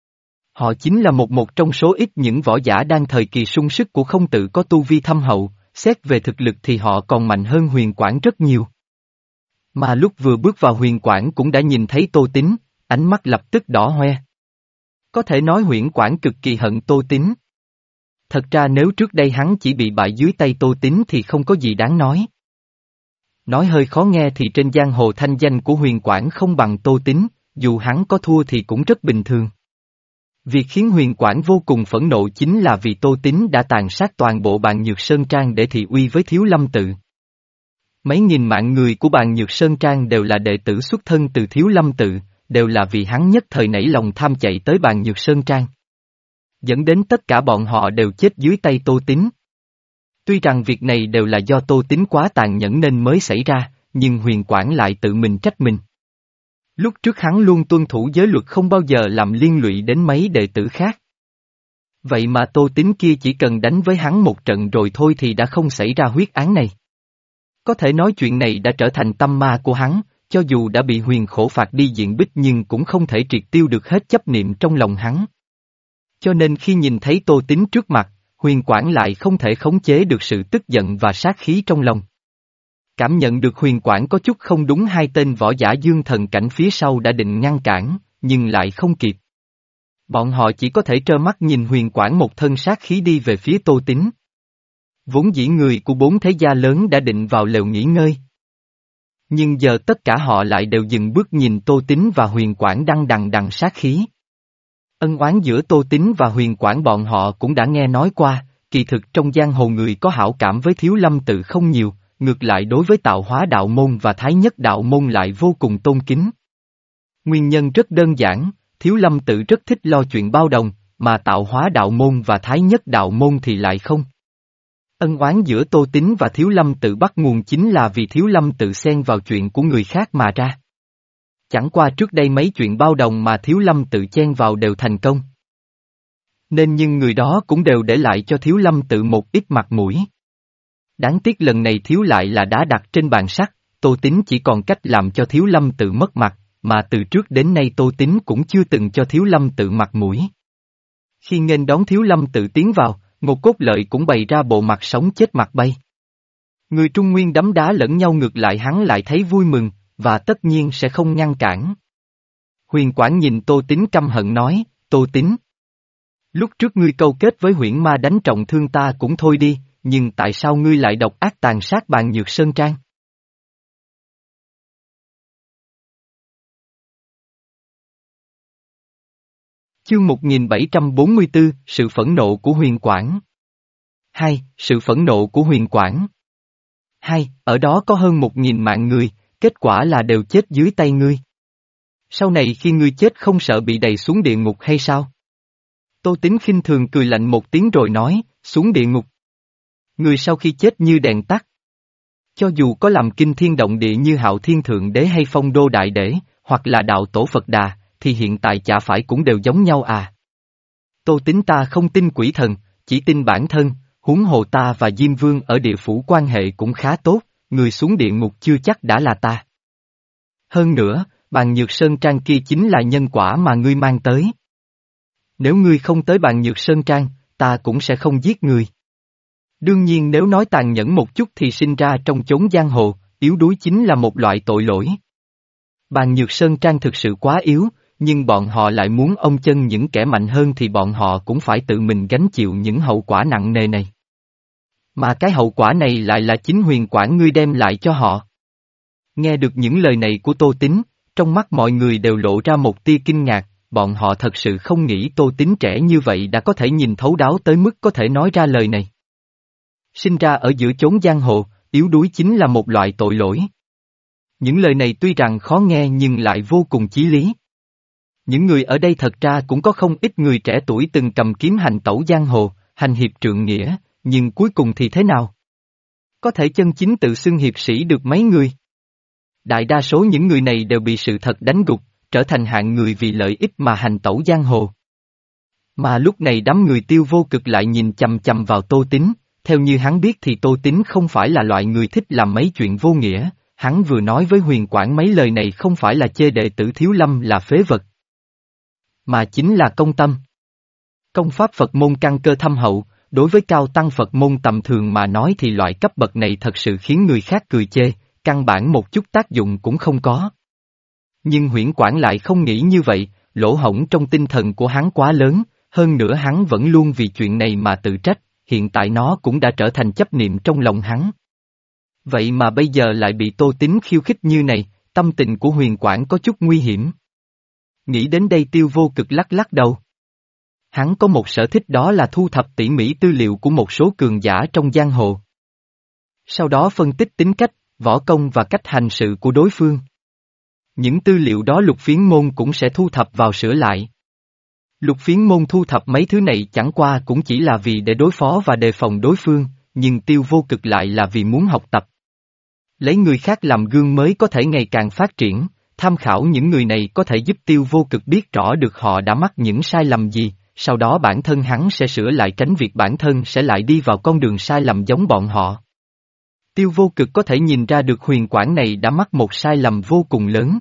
Họ chính là một một trong số ít những võ giả đang thời kỳ sung sức của không tự có tu vi thâm hậu, xét về thực lực thì họ còn mạnh hơn Huyền Quảng rất nhiều. Mà lúc vừa bước vào Huyền Quảng cũng đã nhìn thấy Tô Tín, ánh mắt lập tức đỏ hoe. Có thể nói Huyền Quảng cực kỳ hận Tô Tín. Thật ra nếu trước đây hắn chỉ bị bại dưới tay Tô Tín thì không có gì đáng nói. Nói hơi khó nghe thì trên giang hồ thanh danh của Huyền Quảng không bằng Tô Tín, dù hắn có thua thì cũng rất bình thường. Việc khiến Huyền Quảng vô cùng phẫn nộ chính là vì Tô Tín đã tàn sát toàn bộ Bàn Nhược Sơn Trang để thị uy với Thiếu Lâm tự. Mấy nghìn mạng người của Bàn Nhược Sơn Trang đều là đệ tử xuất thân từ Thiếu Lâm tự, đều là vì hắn nhất thời nảy lòng tham chạy tới Bàn Nhược Sơn Trang. Dẫn đến tất cả bọn họ đều chết dưới tay Tô Tín. Tuy rằng việc này đều là do Tô Tín quá tàn nhẫn nên mới xảy ra, nhưng Huyền Quảng lại tự mình trách mình. Lúc trước hắn luôn tuân thủ giới luật không bao giờ làm liên lụy đến mấy đệ tử khác. Vậy mà Tô Tín kia chỉ cần đánh với hắn một trận rồi thôi thì đã không xảy ra huyết án này. Có thể nói chuyện này đã trở thành tâm ma của hắn, cho dù đã bị Huyền Khổ phạt đi diện bích nhưng cũng không thể triệt tiêu được hết chấp niệm trong lòng hắn. Cho nên khi nhìn thấy Tô Tín trước mặt, Huyền Quảng lại không thể khống chế được sự tức giận và sát khí trong lòng. Cảm nhận được Huyền Quảng có chút không đúng, hai tên võ giả dương thần cảnh phía sau đã định ngăn cản, nhưng lại không kịp. Bọn họ chỉ có thể trơ mắt nhìn Huyền Quảng một thân sát khí đi về phía Tô Tín. Vốn dĩ người của bốn thế gia lớn đã định vào lều nghỉ ngơi. Nhưng giờ tất cả họ lại đều dừng bước nhìn Tô Tín và Huyền Quảng đang đằng đằng sát khí. Ân oán giữa Tô Tín và Huyền Quảng bọn họ cũng đã nghe nói qua, kỳ thực trong giang hồ người có hảo cảm với Thiếu Lâm tự không nhiều, ngược lại đối với Tạo Hóa đạo môn và Thái Nhất đạo môn lại vô cùng tôn kính. Nguyên nhân rất đơn giản, Thiếu Lâm tự rất thích lo chuyện bao đồng, mà Tạo Hóa đạo môn và Thái Nhất đạo môn thì lại không. Ân oán giữa Tô Tín và Thiếu Lâm Tự bắt nguồn chính là vì Thiếu Lâm Tự xen vào chuyện của người khác mà ra. Chẳng qua trước đây mấy chuyện bao đồng mà Thiếu Lâm Tự chen vào đều thành công. Nên nhưng người đó cũng đều để lại cho Thiếu Lâm Tự một ít mặt mũi. Đáng tiếc lần này Thiếu lại là đá đặt trên bàn sắt, Tô Tín chỉ còn cách làm cho Thiếu Lâm Tự mất mặt, mà từ trước đến nay Tô Tín cũng chưa từng cho Thiếu Lâm Tự mặt mũi. Khi nghênh đón Thiếu Lâm Tự tiến vào, Ngô Cốt Lợi cũng bày ra bộ mặt sống chết mặt bay. Người Trung Nguyên đấm đá lẫn nhau ngược lại hắn lại thấy vui mừng, và tất nhiên sẽ không ngăn cản. Huyền Quảng nhìn Tô Tín căm hận nói, Tô Tín. Lúc trước ngươi câu kết với Huyễn Ma đánh trọng thương ta cũng thôi đi, nhưng tại sao ngươi lại độc ác tàn sát Bàn Nhược Sơn Trang? Chương một nghìn bảy trăm bốn mươi tư, sự phẫn nộ của Huyền Quảng. Hai, sự phẫn nộ của Huyền Quảng. Hai, ở đó có hơn một nghìn mạng người, kết quả là đều chết dưới tay ngươi. Sau này khi ngươi chết không sợ bị đày xuống địa ngục hay sao? Tô Tín khinh thường cười lạnh một tiếng rồi nói, xuống địa ngục. Người sau khi chết như đèn tắt. Cho dù có làm kinh thiên động địa như Hạo Thiên Thượng Đế hay Phong Đô Đại Đế, hoặc là Đạo Tổ Phật Đà, thì hiện tại chả phải cũng đều giống nhau à. Tô Tín ta không tin quỷ thần, chỉ tin bản thân, huống hồ ta và Diêm Vương ở địa phủ quan hệ cũng khá tốt, người xuống địa ngục chưa chắc đã là ta. Hơn nữa, Bàn Nhược Sơn Trang kia chính là nhân quả mà ngươi mang tới. Nếu ngươi không tới Bàn Nhược Sơn Trang, ta cũng sẽ không giết người. Đương nhiên nếu nói tàn nhẫn một chút thì sinh ra trong chốn giang hồ, yếu đuối chính là một loại tội lỗi. Bàn Nhược Sơn Trang thực sự quá yếu, nhưng bọn họ lại muốn ông chân những kẻ mạnh hơn thì bọn họ cũng phải tự mình gánh chịu những hậu quả nặng nề này. Mà cái hậu quả này lại là chính Huyền Quảng ngươi đem lại cho họ. Nghe được những lời này của Tô Tín, trong mắt mọi người đều lộ ra một tia kinh ngạc, bọn họ thật sự không nghĩ Tô Tín trẻ như vậy đã có thể nhìn thấu đáo tới mức có thể nói ra lời này. Sinh ra ở giữa chốn giang hồ, yếu đuối chính là một loại tội lỗi. Những lời này tuy rằng khó nghe nhưng lại vô cùng chí lý. Những người ở đây thật ra cũng có không ít người trẻ tuổi từng cầm kiếm hành tẩu giang hồ, hành hiệp trượng nghĩa, nhưng cuối cùng thì thế nào? Có thể chân chính tự xưng hiệp sĩ được mấy người? Đại đa số những người này đều bị sự thật đánh gục, trở thành hạng người vì lợi ích mà hành tẩu giang hồ. Mà lúc này đám người Tiêu Vô Cực lại nhìn chằm chằm vào Tô Tín, theo như hắn biết thì Tô Tín không phải là loại người thích làm mấy chuyện vô nghĩa, hắn vừa nói với Huyền Quảng mấy lời này không phải là chê đệ tử Thiếu Lâm là phế vật, mà chính là công tâm. Công pháp Phật môn căn cơ thâm hậu, đối với cao tăng Phật môn tầm thường mà nói thì loại cấp bậc này thật sự khiến người khác cười chê, căn bản một chút tác dụng cũng không có. Nhưng Huyễn Quảng lại không nghĩ như vậy, lỗ hổng trong tinh thần của hắn quá lớn, hơn nữa hắn vẫn luôn vì chuyện này mà tự trách, hiện tại nó cũng đã trở thành chấp niệm trong lòng hắn. Vậy mà bây giờ lại bị Tô Tín khiêu khích như này, tâm tình của Huyền Quảng có chút nguy hiểm. Nghĩ đến đây Tiêu Vô Cực lắc lắc đầu. Hắn có một sở thích đó là thu thập tỉ mỉ tư liệu của một số cường giả trong giang hồ. Sau đó phân tích tính cách, võ công và cách hành sự của đối phương. Những tư liệu đó Lục Phiến Môn cũng sẽ thu thập vào sửa lại. Lục Phiến Môn thu thập mấy thứ này chẳng qua cũng chỉ là vì để đối phó và đề phòng đối phương, nhưng Tiêu Vô Cực lại là vì muốn học tập. Lấy người khác làm gương mới có thể ngày càng phát triển, tham khảo những người này có thể giúp Tiêu Vô Cực biết rõ được họ đã mắc những sai lầm gì, sau đó bản thân hắn sẽ sửa lại tránh việc bản thân sẽ lại đi vào con đường sai lầm giống bọn họ. Tiêu Vô Cực có thể nhìn ra được Huyền Quảng này đã mắc một sai lầm vô cùng lớn.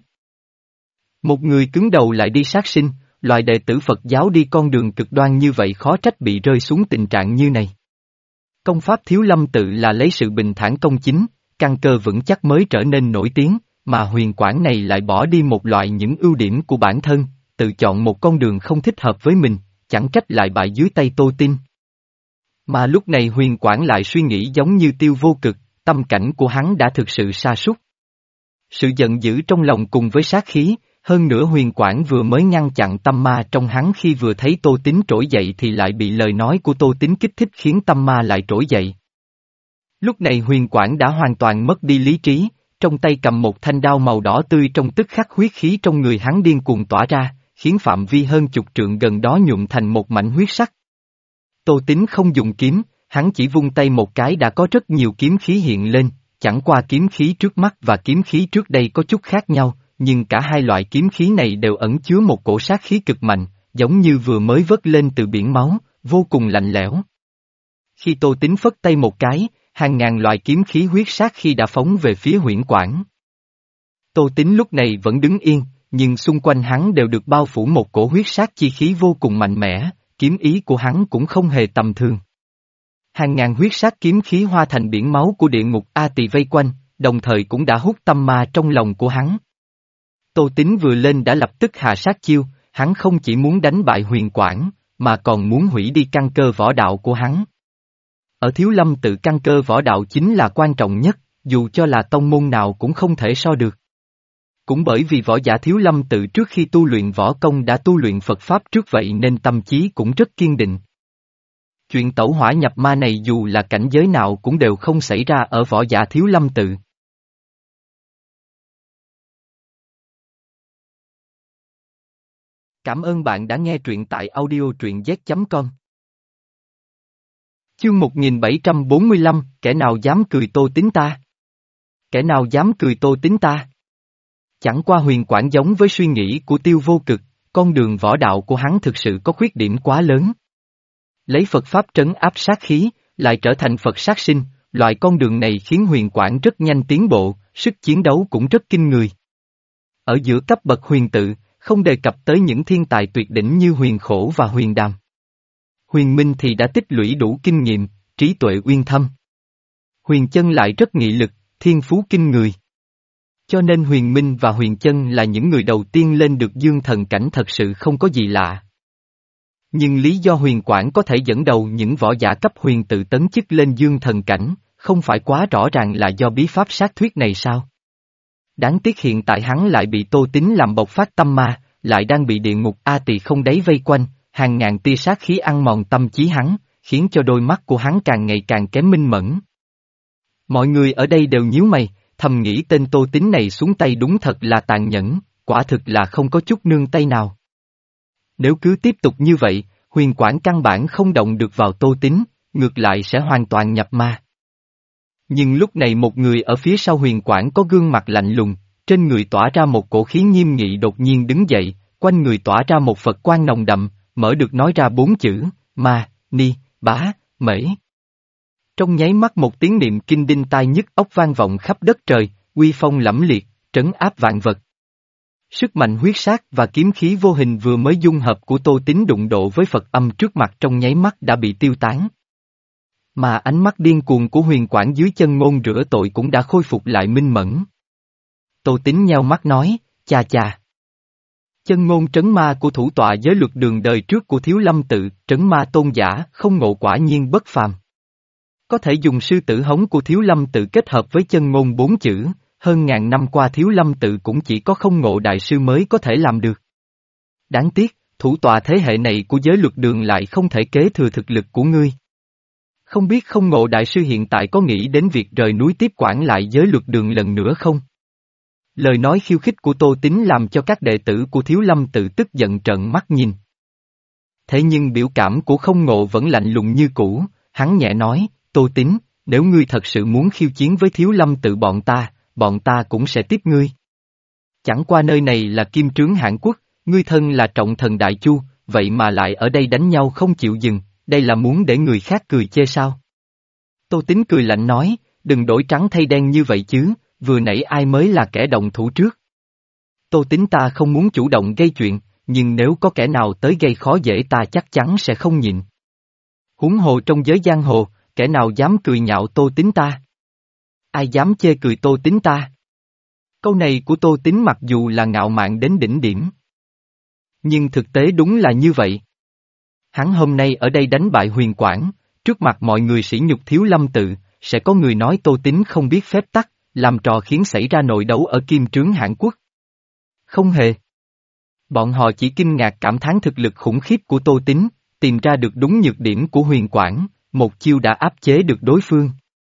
Một người cứng đầu lại đi sát sinh, loại đệ tử Phật giáo đi con đường cực đoan như vậy khó trách bị rơi xuống tình trạng như này. Công pháp Thiếu Lâm Tự là lấy sự bình thản công chính, căn cơ vững chắc mới trở nên nổi tiếng, mà Huyền Quảng này lại bỏ đi một loại những ưu điểm của bản thân, tự chọn một con đường không thích hợp với mình, chẳng trách lại bại dưới tay Tô Tín. Mà lúc này Huyền Quảng lại suy nghĩ giống như Tiêu Vô Cực, tâm cảnh của hắn đã thực sự sa sút. Sự giận dữ trong lòng cùng với sát khí, hơn nữa Huyền Quảng vừa mới ngăn chặn tâm ma trong hắn khi vừa thấy Tô Tín trỗi dậy thì lại bị lời nói của Tô Tín kích thích khiến tâm ma lại trỗi dậy. Lúc này Huyền Quảng đã hoàn toàn mất đi lý trí, trong tay cầm một thanh đao màu đỏ tươi trong tức khắc huyết khí trong người hắn điên cuồng tỏa ra, khiến phạm vi hơn chục trượng gần đó nhuộm thành một mảnh huyết sắc. Tô Tín không dùng kiếm, Hắn chỉ vung tay một cái đã có rất nhiều kiếm khí hiện lên, chẳng qua kiếm khí trước mắt và kiếm khí trước đây có chút khác nhau, nhưng cả hai loại kiếm khí này đều ẩn chứa một cổ sát khí cực mạnh, giống như vừa mới vớt lên từ biển máu, vô cùng lạnh lẽo. Khi Tô Tín phất tay một cái, hàng ngàn loại kiếm khí huyết sát khi đã phóng về phía Huyễn Quảng. Tô Tín lúc này vẫn đứng yên, nhưng xung quanh hắn đều được bao phủ một cổ huyết sát chi khí vô cùng mạnh mẽ, kiếm ý của hắn cũng không hề tầm thường. Hàng ngàn huyết sát kiếm khí hóa thành biển máu của địa ngục A Tỳ vây quanh, đồng thời cũng đã hút tâm ma trong lòng của hắn. Tô Tín vừa lên đã lập tức hạ sát chiêu, hắn không chỉ muốn đánh bại Huyền Quảng, mà còn muốn hủy đi căn cơ võ đạo của hắn. Ở Thiếu Lâm tự căn cơ võ đạo chính là quan trọng nhất, dù cho là tông môn nào cũng không thể so được. Cũng bởi vì võ giả Thiếu Lâm tự trước khi tu luyện võ công đã tu luyện Phật Pháp trước vậy nên tâm trí cũng rất kiên định. Chuyện tẩu hỏa nhập ma này dù là cảnh giới nào cũng đều không xảy ra ở võ giả Thiếu Lâm tự. Cảm ơn bạn đã nghe truyện tại audio truyện z chấm com. Chương một nghìn bảy trăm bốn mươi lăm, kẻ nào dám cười Tô Tín ta? Kẻ nào dám cười Tô Tín ta? Chẳng qua Huyền Quảng giống với suy nghĩ của Tiêu Vô Cực, con đường võ đạo của hắn thực sự có khuyết điểm quá lớn. Lấy Phật Pháp trấn áp sát khí, lại trở thành Phật sát sinh, loại con đường này khiến Huyền Quảng rất nhanh tiến bộ, sức chiến đấu cũng rất kinh người. Ở giữa cấp bậc huyền tự, không đề cập tới những thiên tài tuyệt đỉnh như Huyền Khổ và Huyền Đàm. Huyền Minh thì đã tích lũy đủ kinh nghiệm, trí tuệ uyên thâm. Huyền Chân lại rất nghị lực, thiên phú kinh người. Cho nên Huyền Minh và Huyền Chân là những người đầu tiên lên được dương thần cảnh thật sự không có gì lạ. Nhưng lý do Huyền Quảng có thể dẫn đầu những võ giả cấp huyền tự tấn chức lên dương thần cảnh, không phải quá rõ ràng là do bí pháp sát thuyết này sao? Đáng tiếc hiện tại hắn lại bị Tô Tín làm bộc phát tâm ma, lại đang bị địa ngục A Tỳ không đáy vây quanh, hàng ngàn tia sát khí ăn mòn tâm trí hắn, khiến cho đôi mắt của hắn càng ngày càng kém minh mẫn. Mọi người ở đây đều nhíu mày, thầm nghĩ tên Tô Tín này xuống tay đúng thật là tàn nhẫn, quả thực là không có chút nương tay nào. Nếu cứ tiếp tục như vậy, Huyền Quảng căn bản không động được vào Tô Tín, ngược lại sẽ hoàn toàn nhập ma. Nhưng lúc này một người ở phía sau Huyền Quảng có gương mặt lạnh lùng, trên người tỏa ra một cổ khí nghiêm nghị đột nhiên đứng dậy, quanh người tỏa ra một Phật quang nồng đậm, mở được nói ra bốn chữ, ma, ni, bá, mễ. Trong nháy mắt một tiếng niệm kinh đinh tai nhức óc vang vọng khắp đất trời, uy phong lẫm liệt, trấn áp vạn vật. Sức mạnh huyết sát và kiếm khí vô hình vừa mới dung hợp của Tô Tín đụng độ với Phật âm trước mặt trong nháy mắt đã bị tiêu tán. Mà ánh mắt điên cuồng của Huyền Quảng dưới chân Ngôn rửa tội cũng đã khôi phục lại minh mẫn. Tô Tín nheo mắt nói, chà chà. Chân ngôn trấn ma của thủ tọa giới luật đường đời trước của Thiếu Lâm tự, trấn ma tôn giả, không ngộ quả nhiên bất phàm. Có thể dùng sư tử hống của Thiếu Lâm tự kết hợp với chân ngôn bốn chữ, hơn ngàn năm qua Thiếu Lâm tự cũng chỉ có không ngộ đại sư mới có thể làm được. Đáng tiếc, thủ tọa thế hệ này của giới luật đường lại không thể kế thừa thực lực của ngươi. Không biết không ngộ đại sư hiện tại có nghĩ đến việc rời núi tiếp quản lại giới luật đường lần nữa không? Lời nói khiêu khích của Tô Tín làm cho các đệ tử của Thiếu Lâm tự tức giận trợn mắt nhìn. Thế nhưng biểu cảm của không ngộ vẫn lạnh lùng như cũ, hắn nhẹ nói, Tô Tín, nếu ngươi thật sự muốn khiêu chiến với Thiếu Lâm tự bọn ta, bọn ta cũng sẽ tiếp ngươi. Chẳng qua nơi này là kim trướng Hãn Quốc, ngươi thân là trọng thần Đại Chu, vậy mà lại ở đây đánh nhau không chịu dừng, đây là muốn để người khác cười chê sao? Tô Tín cười lạnh nói, đừng đổi trắng thay đen như vậy chứ, vừa nãy ai mới là kẻ động thủ trước. Tô Tín ta không muốn chủ động gây chuyện, nhưng nếu có kẻ nào tới gây khó dễ ta chắc chắn sẽ không nhịn. Huống hồ trong giới giang hồ, kẻ nào dám cười nhạo Tô Tín ta? Ai dám chê cười Tô Tín ta? Câu này của Tô Tín mặc dù là ngạo mạn đến đỉnh điểm. Nhưng thực tế đúng là như vậy. Hắn hôm nay ở đây đánh bại Huyền Quảng, trước mặt mọi người sỉ nhục Thiếu Lâm tự, sẽ có người nói Tô Tín không biết phép tắc, làm trò khiến xảy ra nội đấu ở kim trướng Hãn Quốc. Không hề. Bọn họ chỉ kinh ngạc cảm thán thực lực khủng khiếp của Tô Tín, tìm ra được đúng nhược điểm của Huyền Quảng, một chiêu đã áp chế được đối phương.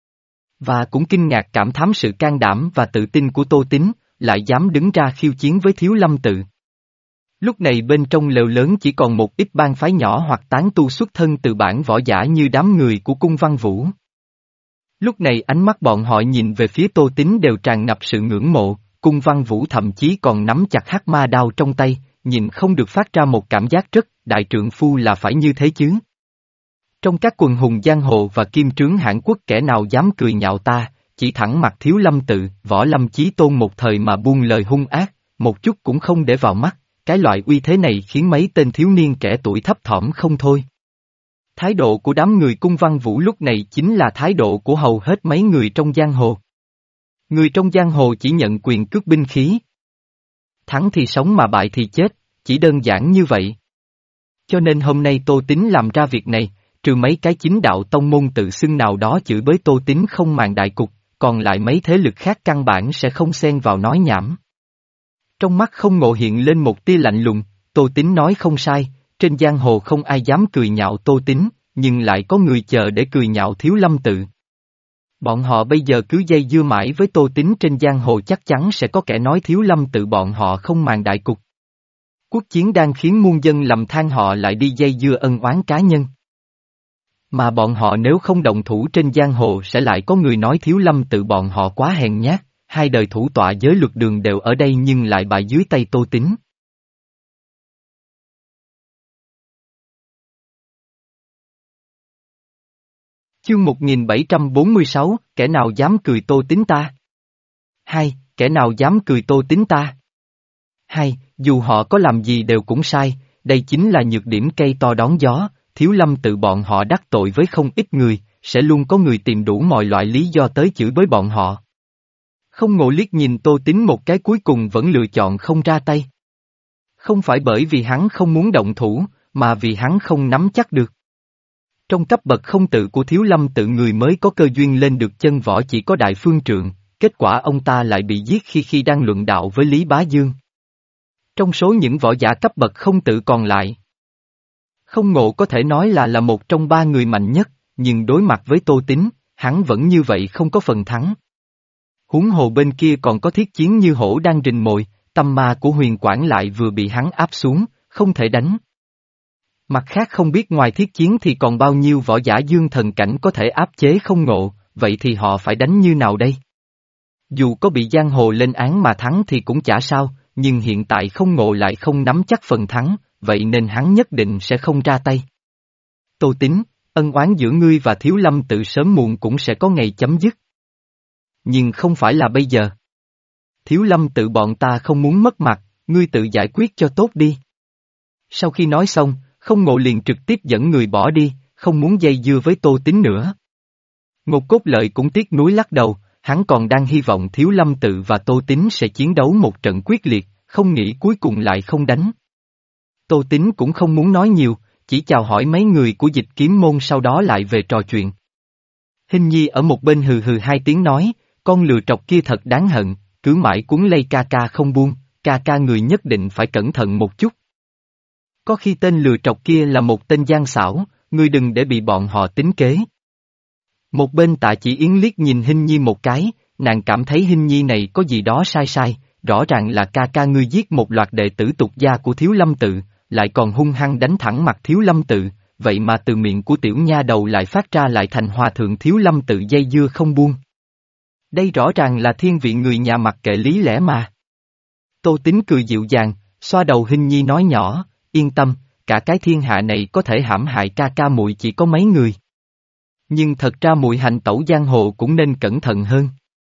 Và cũng kinh ngạc cảm thán sự can đảm và tự tin của Tô Tín, lại dám đứng ra khiêu chiến với Thiếu Lâm tự. Lúc này bên trong lều lớn chỉ còn một ít bang phái nhỏ hoặc tán tu xuất thân từ bản võ giả như đám người của cung Văn Vũ. Lúc này ánh mắt bọn họ nhìn về phía Tô Tín đều tràn ngập sự ngưỡng mộ, cung Văn Vũ thậm chí còn nắm chặt hắc ma đao trong tay, nhìn không được phát ra một cảm giác rất, đại trượng phu là phải như thế chứ. Trong các quần hùng giang hồ và kim trướng Hãn Quốc kẻ nào dám cười nhạo ta, chỉ thẳng mặt Thiếu Lâm Tự, Võ Lâm Chí Tôn một thời mà buông lời hung ác, một chút cũng không để vào mắt, cái loại uy thế này khiến mấy tên thiếu niên trẻ tuổi thấp thỏm không thôi. Thái độ của đám người cung Văn Vũ lúc này chính là thái độ của hầu hết mấy người trong giang hồ. Người trong giang hồ chỉ nhận quyền cướp binh khí. Thắng thì sống mà bại thì chết, chỉ đơn giản như vậy. Cho nên hôm nay Tô Tín làm ra việc này, trừ mấy cái chính đạo tông môn tự xưng nào đó chửi bới Tô Tín không màng đại cục, còn lại mấy thế lực khác căn bản sẽ không xen vào nói nhảm. Trong mắt Không Ngộ hiện lên một tia lạnh lùng, Tô Tín nói không sai, trên giang hồ không ai dám cười nhạo Tô Tín, nhưng lại có người chờ để cười nhạo Thiếu Lâm Tự. Bọn họ bây giờ cứ dây dưa mãi với Tô Tín trên giang hồ chắc chắn sẽ có kẻ nói Thiếu Lâm Tự bọn họ không màng đại cục. Quốc chiến đang khiến muôn dân lầm than họ lại đi dây dưa ân oán cá nhân. Mà bọn họ nếu không động thủ trên giang hồ sẽ lại có người nói Thiếu Lâm Tự bọn họ quá hèn nhát, hai đời thủ tọa giới luật đường đều ở đây nhưng lại bại dưới tay Tô Tín. Chương một nghìn bảy trăm bốn mươi sáu, kẻ nào dám cười Tô Tín ta? Hai, kẻ nào dám cười Tô Tín ta? Hai, dù họ có làm gì đều cũng sai, đây chính là nhược điểm cây to đón gió, Thiếu Lâm Tự bọn họ đắc tội với không ít người, sẽ luôn có người tìm đủ mọi loại lý do tới chửi bới bọn họ. Không Ngộ liếc nhìn Tô Tín một cái cuối cùng vẫn lựa chọn không ra tay. Không phải bởi vì hắn không muốn động thủ, mà vì hắn không nắm chắc được. Trong cấp bậc không tự của Thiếu Lâm Tự người mới có cơ duyên lên được chân võ chỉ có Đại Phương Trượng, kết quả ông ta lại bị giết khi khi đang luận đạo với Lý Bá Dương. Trong số những võ giả cấp bậc không tự còn lại, Không Ngộ có thể nói là là một trong ba người mạnh nhất, nhưng đối mặt với Tô Tín, hắn vẫn như vậy không có phần thắng. Huống hồ bên kia còn có Thiết Chiến như hổ đang rình mồi, tâm ma của Huyền Quảng lại vừa bị hắn áp xuống, không thể đánh. Mặt khác không biết ngoài Thiết Chiến thì còn bao nhiêu võ giả dương thần cảnh có thể áp chế Không Ngộ, vậy thì họ phải đánh như nào đây? Dù có bị giang hồ lên án mà thắng thì cũng chả sao, nhưng hiện tại Không Ngộ lại không nắm chắc phần thắng, vậy nên hắn nhất định sẽ không ra tay. Tô Tín, ân oán giữa ngươi và Thiếu Lâm Tự sớm muộn cũng sẽ có ngày chấm dứt. Nhưng không phải là bây giờ. Thiếu Lâm Tự bọn ta không muốn mất mặt, ngươi tự giải quyết cho tốt đi. Sau khi nói xong, Không Ngộ liền trực tiếp dẫn người bỏ đi, không muốn dây dưa với Tô Tín nữa. Ngột Cốt Lợi cũng tiếc nuối lắc đầu, hắn còn đang hy vọng Thiếu Lâm Tự và Tô Tín sẽ chiến đấu một trận quyết liệt, không nghĩ cuối cùng lại không đánh. Tô Tín cũng không muốn nói nhiều, chỉ chào hỏi mấy người của Dịch Kiếm Môn sau đó lại về trò chuyện. Hình Nhi ở một bên hừ hừ hai tiếng nói, con lừa trọc kia thật đáng hận, cứ mãi cuốn lấy ca ca không buông, ca ca người nhất định phải cẩn thận một chút. Có khi tên lừa trọc kia là một tên gian xảo, ngươi đừng để bị bọn họ tính kế. Một bên Tạ Chỉ Yến liếc nhìn Hình Nhi một cái, nàng cảm thấy Hình Nhi này có gì đó sai sai, rõ ràng là ca ca ngươi giết một loạt đệ tử tục gia của Thiếu Lâm Tự, lại còn hung hăng đánh thẳng mặt Thiếu Lâm Tự, vậy mà từ miệng của tiểu nha đầu lại phát ra lại thành hòa thượng Thiếu Lâm Tự dây dưa không buông. Đây rõ ràng là thiên vị người nhà mặc kệ lý lẽ mà. Tô Tín cười dịu dàng, xoa đầu Hình Nhi nói nhỏ, yên tâm, cả cái thiên hạ này có thể hãm hại ca ca muội chỉ có mấy người. Nhưng thật ra muội hành tẩu giang hồ cũng nên cẩn thận hơn.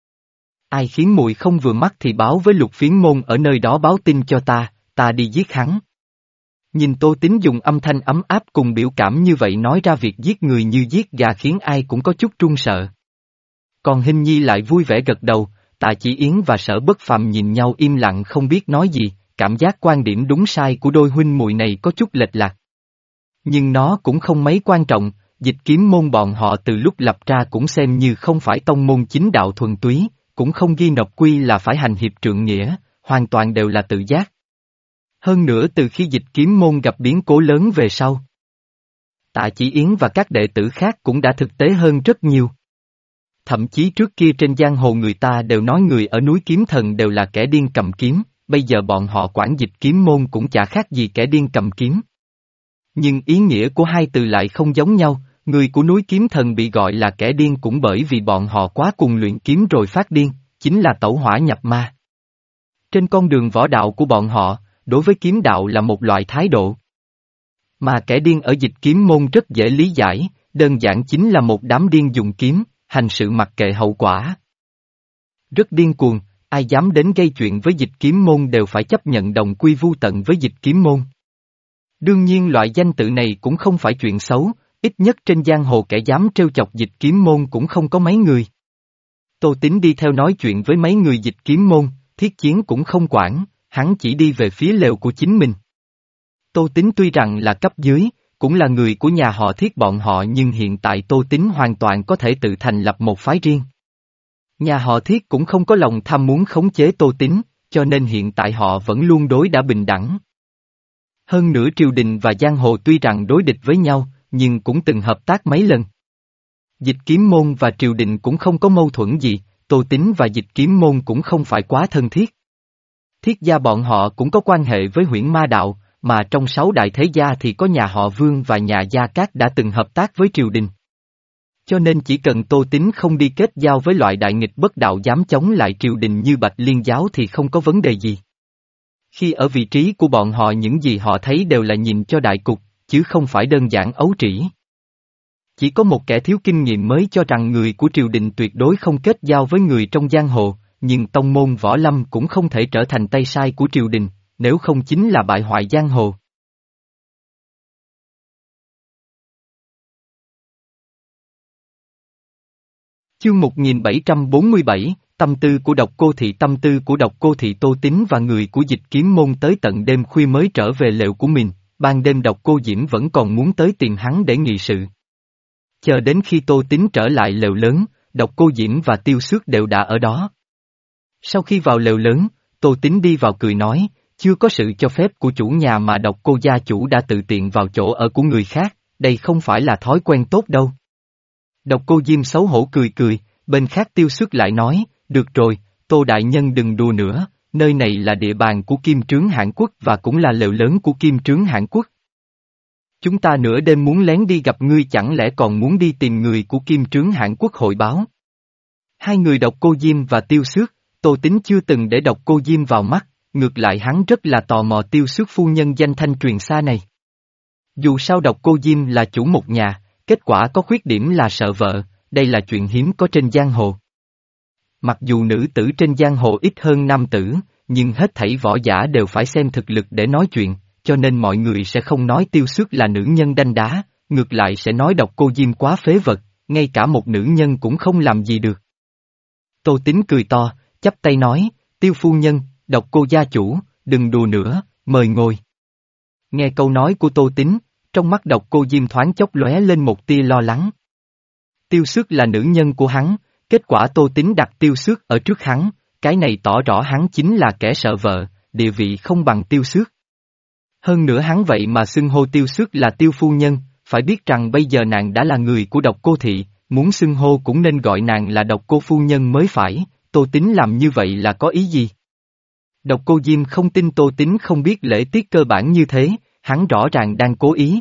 Ai khiến muội không vừa mắt thì báo với Lục Phiến Môn ở nơi đó báo tin cho ta, ta đi giết hắn. Nhìn Tô Tín dùng âm thanh ấm áp cùng biểu cảm như vậy nói ra việc giết người như giết gà khiến ai cũng có chút run sợ. Còn Hình Nhi lại vui vẻ gật đầu, Tạ Chỉ Yến và Sở Bất Phàm nhìn nhau im lặng không biết nói gì, cảm giác quan điểm đúng sai của đôi huynh muội này có chút lệch lạc. Nhưng nó cũng không mấy quan trọng, Dịch Kiếm Môn bọn họ từ lúc lập ra cũng xem như không phải tông môn chính đạo thuần túy, cũng không ghi nộp quy là phải hành hiệp trượng nghĩa, hoàn toàn đều là tự giác. Hơn nữa từ khi Dịch Kiếm Môn gặp biến cố lớn về sau, Tạ Chỉ Yến và các đệ tử khác cũng đã thực tế hơn rất nhiều. Thậm chí trước kia trên giang hồ người ta đều nói người ở núi Kiếm Thần đều là kẻ điên cầm kiếm, bây giờ bọn họ quản dịch kiếm môn cũng chả khác gì kẻ điên cầm kiếm. Nhưng ý nghĩa của hai từ lại không giống nhau, người của núi kiếm thần bị gọi là kẻ điên cũng bởi vì bọn họ quá cùng luyện kiếm rồi phát điên, chính là tẩu hỏa nhập ma. Trên con đường võ đạo của bọn họ, đối với kiếm đạo là một loại thái độ. Mà kẻ điên ở dịch kiếm môn rất dễ lý giải, đơn giản chính là một đám điên dùng kiếm, hành sự mặc kệ hậu quả. Rất điên cuồng, ai dám đến gây chuyện với dịch kiếm môn đều phải chấp nhận đồng quy vu tận với dịch kiếm môn. Đương nhiên loại danh tự này cũng không phải chuyện xấu, ít nhất trên giang hồ kẻ dám trêu chọc dịch kiếm môn cũng không có mấy người. Tô Tín đi theo nói chuyện với mấy người dịch kiếm môn, Thiết Chiến cũng không quản, hắn chỉ đi về phía lều của chính mình. Tô Tín tuy rằng là cấp dưới, cũng là người của nhà họ Thiết bọn họ nhưng hiện tại Tô Tín hoàn toàn có thể tự thành lập một phái riêng. Nhà họ Thiết cũng không có lòng tham muốn khống chế Tô Tín, cho nên hiện tại họ vẫn luôn đối đãi bình đẳng. Hơn nữa triều đình và giang hồ tuy rằng đối địch với nhau, nhưng cũng từng hợp tác mấy lần. Dịch kiếm môn và triều đình cũng không có mâu thuẫn gì, Tô Tín và dịch kiếm môn cũng không phải quá thân thiết. Thiết gia bọn họ cũng có quan hệ với Huyễn Ma Đạo, mà trong sáu đại thế gia thì có nhà họ Vương và nhà Gia Cát đã từng hợp tác với triều đình. Cho nên chỉ cần Tô Tín không đi kết giao với loại đại nghịch bất đạo dám chống lại triều đình như Bạch Liên giáo thì không có vấn đề gì. Khi ở vị trí của bọn họ những gì họ thấy đều là nhìn cho đại cục, chứ không phải đơn giản ấu trĩ. Chỉ có một kẻ thiếu kinh nghiệm mới cho rằng người của triều đình tuyệt đối không kết giao với người trong giang hồ, nhưng tông môn võ lâm cũng không thể trở thành tay sai của triều đình, nếu không chính là bại hoại giang hồ. Chương một nghìn bảy trăm bốn mươi bảy, tâm tư của độc cô thị. Tâm tư của độc cô thị. Tô Tín và người của dịch kiếm môn tới tận đêm khuya mới trở về lều của mình, ban đêm độc cô Diễm vẫn còn muốn tới tìm hắn để nghị sự. Chờ đến khi Tô Tín trở lại lều lớn, độc cô Diễm và Tiêu Xước đều đã ở đó. Sau khi vào lều lớn, Tô Tín đi vào cười nói, chưa có sự cho phép của chủ nhà mà độc cô gia chủ đã tự tiện vào chỗ ở của người khác, đây không phải là thói quen tốt đâu. Độc cô Diêm xấu hổ cười cười, bên khác Tiêu Xước lại nói, được rồi, Tô đại nhân đừng đùa nữa, nơi này là địa bàn của Kim Trướng Hãn Quốc và cũng là lều lớn của Kim Trướng Hãn Quốc. Chúng ta nửa đêm muốn lén đi gặp ngươi chẳng lẽ còn muốn đi tìm người của Kim Trướng Hãn Quốc hội báo. Hai người độc cô Diêm và Tiêu Xước, Tô Tín chưa từng để độc cô Diêm vào mắt, ngược lại hắn rất là tò mò Tiêu Xước phu nhân danh thanh truyền xa này. Dù sao độc cô Diêm là chủ một nhà, kết quả có khuyết điểm là sợ vợ, đây là chuyện hiếm có trên giang hồ. Mặc dù nữ tử trên giang hồ ít hơn nam tử, nhưng hết thảy võ giả đều phải xem thực lực để nói chuyện, cho nên mọi người sẽ không nói Tiêu Xước là nữ nhân đanh đá, ngược lại sẽ nói độc cô Diêm quá phế vật, ngay cả một nữ nhân cũng không làm gì được. Tô Tín cười to, chắp tay nói, Tiêu phu nhân, độc cô gia chủ, đừng đùa nữa, mời ngồi. Nghe câu nói của Tô Tín, trong mắt độc cô Diêm thoáng chốc lóe lên một tia lo lắng. Tiêu Xước là nữ nhân của hắn, kết quả Tô Tín đặt Tiêu Xước ở trước hắn, cái này tỏ rõ hắn chính là kẻ sợ vợ, địa vị không bằng Tiêu Xước. Hơn nữa hắn vậy mà xưng hô Tiêu Xước là Tiêu phu nhân, phải biết rằng bây giờ nàng đã là người của độc cô thị, muốn xưng hô cũng nên gọi nàng là độc cô phu nhân mới phải, Tô Tín làm như vậy là có ý gì? Độc cô Diêm không tin Tô Tín không biết lễ tiết cơ bản như thế, hắn rõ ràng đang cố ý.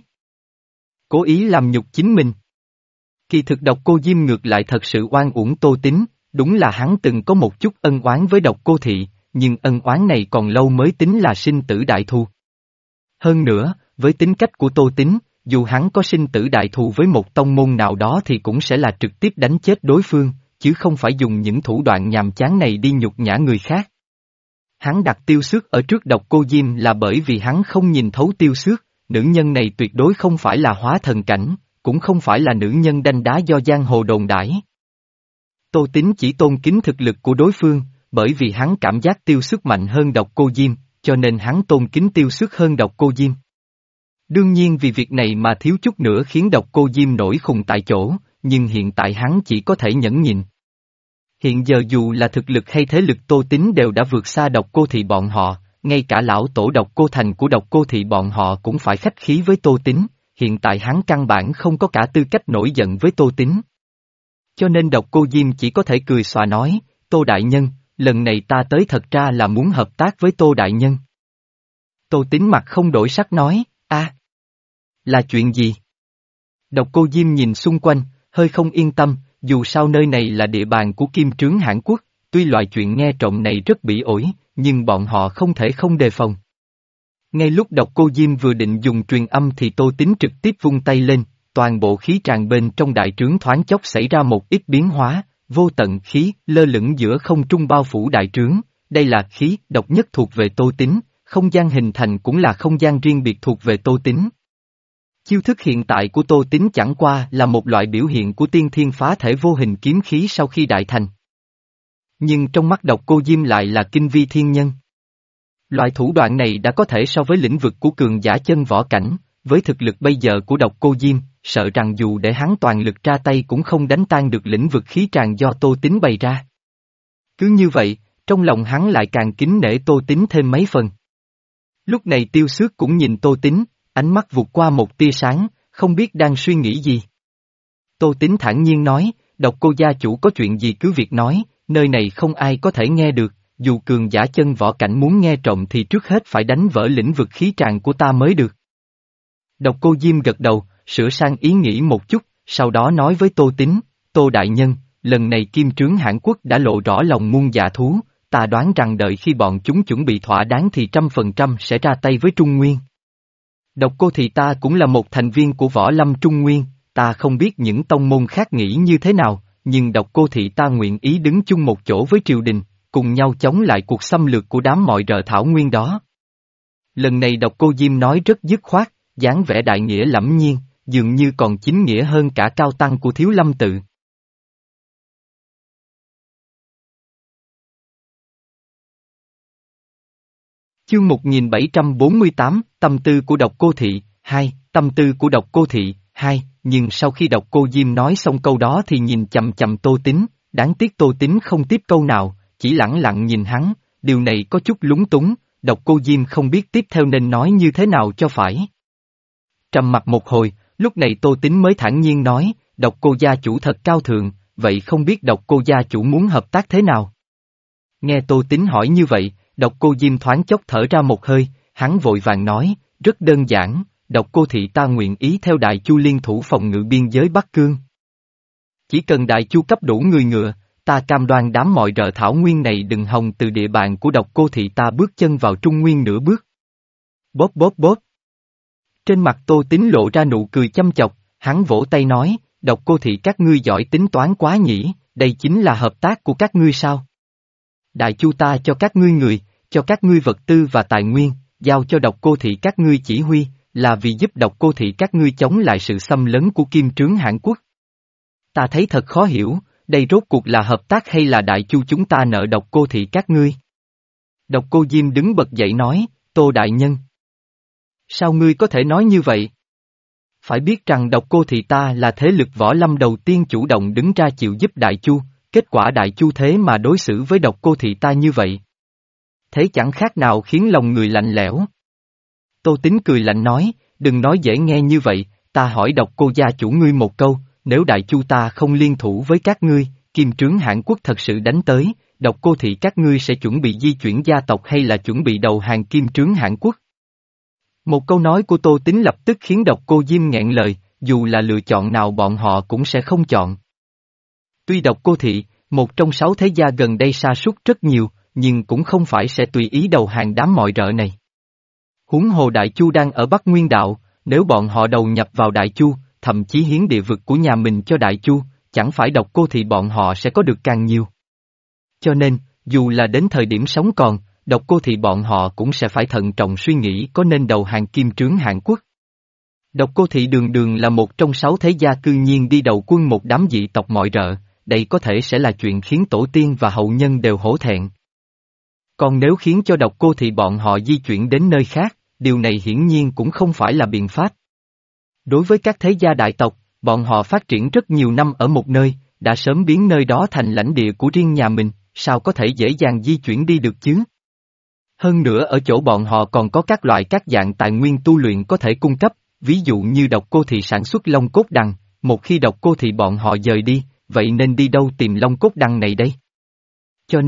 Cố ý làm nhục chính mình. Kỳ thực độc cô Diêm ngược lại thật sự oan uổng Tô Tín, đúng là hắn từng có một chút ân oán với độc cô thị, nhưng ân oán này còn lâu mới tính là sinh tử đại thù. Hơn nữa, với tính cách của Tô Tín, dù hắn có sinh tử đại thù với một tông môn nào đó thì cũng sẽ là trực tiếp đánh chết đối phương, chứ không phải dùng những thủ đoạn nhàm chán này đi nhục nhã người khác. Hắn đặt Tiêu Xước ở trước độc cô Diêm là bởi vì hắn không nhìn thấu Tiêu Xước, nữ nhân này tuyệt đối không phải là hóa thần cảnh, cũng không phải là nữ nhân đanh đá do giang hồ đồn đãi. Tô Tín chỉ tôn kính thực lực của đối phương, bởi vì hắn cảm giác Tiêu Xước mạnh hơn độc cô Diêm, cho nên hắn tôn kính Tiêu Xước hơn độc cô Diêm. Đương nhiên vì việc này mà thiếu chút nữa khiến độc cô Diêm nổi khùng tại chỗ, nhưng hiện tại hắn chỉ có thể nhẫn nhịn. Hiện giờ dù là thực lực hay thế lực Tô Tín đều đã vượt xa độc cô thị bọn họ, ngay cả lão tổ độc cô thành của độc cô thị bọn họ cũng phải khách khí với Tô Tín, hiện tại hắn căn bản không có cả tư cách nổi giận với Tô Tín. Cho nên độc cô Diêm chỉ có thể cười xòa nói, Tô đại nhân, lần này ta tới thật ra là muốn hợp tác với Tô Đại Nhân. Tô Tín mặt không đổi sắc nói, a, là chuyện gì? Độc Cô Diêm nhìn xung quanh, hơi không yên tâm, dù sao nơi này là địa bàn của Kim Trướng Hãn Quốc, tuy loại chuyện nghe trộm này rất bỉ ổi, nhưng bọn họ không thể không đề phòng. Ngay lúc Độc Cô Diêm vừa định dùng truyền âm thì Tô Tín trực tiếp vung tay lên, toàn bộ khí tràn bên trong đại trướng thoáng chốc xảy ra một ít biến hóa, vô tận khí lơ lửng giữa không trung bao phủ đại trướng, đây là khí độc nhất thuộc về Tô Tín, không gian hình thành cũng là không gian riêng biệt thuộc về Tô Tín. Chiêu thức hiện tại của Tô Tín chẳng qua là một loại biểu hiện của tiên thiên phá thể vô hình kiếm khí sau khi đại thành. Nhưng trong mắt Độc Cô Diêm lại là kinh vi thiên nhân. Loại thủ đoạn này đã có thể so với lĩnh vực của cường giả chân võ cảnh, với thực lực bây giờ của Độc Cô Diêm, sợ rằng dù để hắn toàn lực ra tay cũng không đánh tan được lĩnh vực khí tràn do Tô Tín bày ra. Cứ như vậy, trong lòng hắn lại càng kính nể Tô Tín thêm mấy phần. Lúc này Tiêu Xước cũng nhìn Tô Tín, ánh mắt vụt qua một tia sáng, không biết đang suy nghĩ gì. Tô Tín thản nhiên nói, Độc Cô gia chủ có chuyện gì cứ việc nói, nơi này không ai có thể nghe được, dù cường giả chân võ cảnh muốn nghe trộm thì trước hết phải đánh vỡ lĩnh vực khí tràn của ta mới được. Độc Cô Diêm gật đầu, sửa sang ý nghĩ một chút, sau đó nói với Tô Tín, Tô Đại Nhân, lần này Kim Trướng Hãn Quốc đã lộ rõ lòng muôn dạ thú, ta đoán rằng đợi khi bọn chúng chuẩn bị thỏa đáng thì trăm phần trăm sẽ ra tay với Trung Nguyên. Độc Cô thì ta cũng là một thành viên của Võ Lâm Trung Nguyên, ta không biết những tông môn khác nghĩ như thế nào, nhưng Độc Cô thị ta nguyện ý đứng chung một chỗ với triều đình, cùng nhau chống lại cuộc xâm lược của đám mọi rợ thảo nguyên đó. Lần này Độc Cô Diêm nói rất dứt khoát, dáng vẻ đại nghĩa lẫm nhiên, dường như còn chính nghĩa hơn cả cao tăng của Thiếu Lâm tự. Chương một nghìn bảy trăm bốn mươi tám, Tâm tư của Độc Cô thị, hai, Tâm tư của Độc Cô thị, hai, nhưng sau khi Độc Cô Diêm nói xong câu đó thì nhìn chằm chằm Tô Tín, đáng tiếc Tô Tín không tiếp câu nào, chỉ lẳng lặng nhìn hắn, điều này có chút lúng túng, Độc Cô Diêm không biết tiếp theo nên nói như thế nào cho phải. Trầm mặt một hồi, lúc này Tô Tín mới thản nhiên nói, Độc Cô gia chủ thật cao thượng, vậy không biết Độc Cô gia chủ muốn hợp tác thế nào? Nghe Tô Tín hỏi như vậy, Độc Cô Diêm thoáng chốc thở ra một hơi, hắn vội vàng nói, rất đơn giản, Độc Cô thị ta nguyện ý theo Đại Chu liên thủ phòng ngự biên giới Bắc Cương. Chỉ cần Đại Chu cấp đủ người ngựa, ta cam đoan đám mọi rợ thảo nguyên này đừng hòng từ địa bàn của Độc Cô thị ta bước chân vào Trung Nguyên nửa bước. Bóp bóp bóp. Trên mặt Tô Tín lộ ra nụ cười chăm chọc, hắn vỗ tay nói, Độc Cô thị các ngươi giỏi tính toán quá nhỉ, đây chính là hợp tác của các ngươi sao? Đại Chu ta cho các ngươi người, cho các ngươi vật tư và tài nguyên, giao cho Độc Cô thị các ngươi chỉ huy, là vì giúp Độc Cô thị các ngươi chống lại sự xâm lấn của Kim Trướng Hãn Quốc. Ta thấy thật khó hiểu, đây rốt cuộc là hợp tác hay là Đại Chu chúng ta nợ Độc Cô thị các ngươi? Độc Cô Diêm đứng bật dậy nói, Tô Đại Nhân. Sao ngươi có thể nói như vậy? Phải biết rằng Độc Cô thị ta là thế lực võ lâm đầu tiên chủ động đứng ra chịu giúp Đại Chu, kết quả Đại Chu thế mà đối xử với Độc Cô thị ta như vậy. Thế chẳng khác nào khiến lòng người lạnh lẽo. Tô Tín cười lạnh nói, đừng nói dễ nghe như vậy, ta hỏi Độc Cô gia chủ ngươi một câu, nếu Đại Chu ta không liên thủ với các ngươi, Kim Trướng Hãn Quốc thật sự đánh tới, Độc Cô thị các ngươi sẽ chuẩn bị di chuyển gia tộc hay là chuẩn bị đầu hàng Kim Trướng Hãn Quốc? Một câu nói của Tô Tín lập tức khiến Độc Cô Diêm nghẹn lời, dù là lựa chọn nào bọn họ cũng sẽ không chọn. Tuy Độc Cô thị, một trong sáu thế gia gần đây sa sút rất nhiều, nhưng cũng không phải sẽ tùy ý đầu hàng đám mọi rợ này. Huống hồ Đại Chu đang ở Bắc Nguyên Đạo, nếu bọn họ đầu nhập vào Đại Chu, thậm chí hiến địa vực của nhà mình cho Đại Chu, chẳng phải Độc Cô thị bọn họ sẽ có được càng nhiều. Cho nên, dù là đến thời điểm sống còn, Độc Cô thị bọn họ cũng sẽ phải thận trọng suy nghĩ có nên đầu hàng Kim Trướng Hãn Quốc. Độc Cô thị đường đường là một trong sáu thế gia cư nhiên đi đầu quân một đám dị tộc mọi rợ, đây có thể sẽ là chuyện khiến tổ tiên và hậu nhân đều hổ thẹn. Còn nếu khiến cho Độc Cô thị bọn họ di chuyển đến nơi khác, điều này hiển nhiên cũng không phải là biện pháp. Đối với các thế gia đại tộc, bọn họ phát triển rất nhiều năm ở một nơi, đã sớm biến nơi đó thành lãnh địa của riêng nhà mình, sao có thể dễ dàng di chuyển đi được chứ? Hơn nữa ở chỗ bọn họ còn có các loại các dạng tài nguyên tu luyện có thể cung cấp, ví dụ như Độc Cô thị sản xuất long cốt đằng, một khi Độc Cô thị bọn họ dời đi, vậy nên đi đâu tìm long cốt đằng này đây? Cho nên,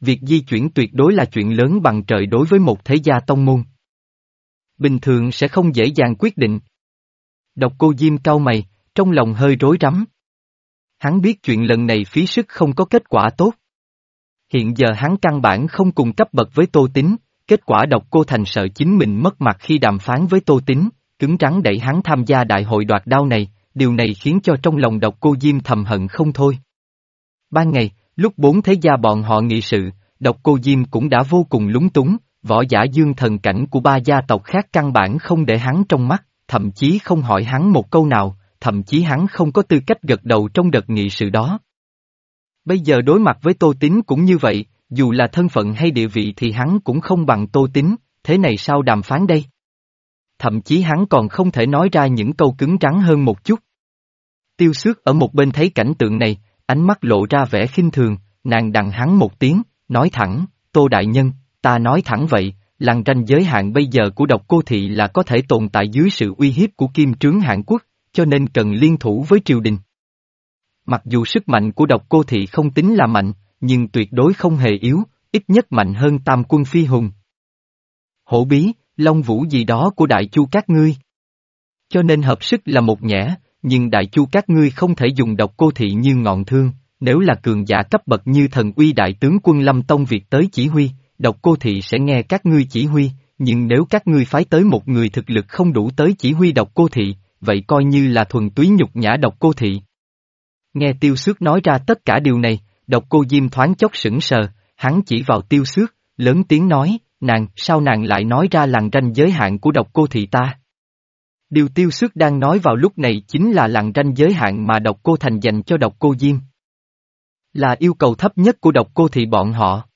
việc di chuyển tuyệt đối là chuyện lớn bằng trời đối với một thế gia tông môn. Bình thường sẽ không dễ dàng quyết định. Độc Cô Diêm cau mày, trong lòng hơi rối rắm. Hắn biết chuyện lần này phí sức không có kết quả tốt. Hiện giờ hắn căn bản không cùng cấp bậc với Tô Tín, kết quả Độc Cô Thành sợ chính mình mất mặt khi đàm phán với Tô Tín, cứng rắn đẩy hắn tham gia đại hội đoạt đao này, điều này khiến cho trong lòng Độc Cô Diêm thầm hận không thôi. Ban ngày, lúc bốn thế gia bọn họ nghị sự, Độc Cô Diêm cũng đã vô cùng lúng túng, võ giả dương thần cảnh của ba gia tộc khác căn bản không để hắn trong mắt, thậm chí không hỏi hắn một câu nào, thậm chí hắn không có tư cách gật đầu trong đợt nghị sự đó. Bây giờ đối mặt với Tô Tín cũng như vậy, dù là thân phận hay địa vị thì hắn cũng không bằng Tô Tín, thế này sao đàm phán đây? Thậm chí hắn còn không thể nói ra những câu cứng rắn hơn một chút. Tiêu Xước ở một bên thấy cảnh tượng này, ánh mắt lộ ra vẻ khinh thường, nàng đằng hắn một tiếng, nói thẳng, Tô Đại Nhân, ta nói thẳng vậy, lằn ranh giới hạn bây giờ của Độc Cô Thị là có thể tồn tại dưới sự uy hiếp của Kim Trướng Hàn Quốc, cho nên cần liên thủ với triều đình. Mặc dù sức mạnh của Độc Cô Thị không tính là mạnh, nhưng tuyệt đối không hề yếu, ít nhất mạnh hơn Tam Quân Phi Hùng. Hổ Bí, Long Vũ gì đó của Đại Chu các ngươi. Cho nên hợp sức là một nhẽ, nhưng Đại Chu các ngươi không thể dùng Độc Cô Thị như ngọn thương, nếu là cường giả cấp bậc như thần uy đại tướng quân Lâm Tông Việt tới chỉ huy, Độc Cô Thị sẽ nghe các ngươi chỉ huy, nhưng nếu các ngươi phái tới một người thực lực không đủ tới chỉ huy Độc Cô Thị, vậy coi như là thuần túy nhục nhã Độc Cô Thị. Nghe Tiêu Xước nói ra tất cả điều này, Độc Cô Diêm thoáng chốc sững sờ, hắn chỉ vào Tiêu Xước, lớn tiếng nói, nàng, sao nàng lại nói ra lằn ranh giới hạn của Độc Cô Thị ta? Điều Tiêu Xước đang nói vào lúc này chính là lằn ranh giới hạn mà Độc Cô Thành dành cho Độc Cô Diêm. Là yêu cầu thấp nhất của Độc Cô Thị bọn họ.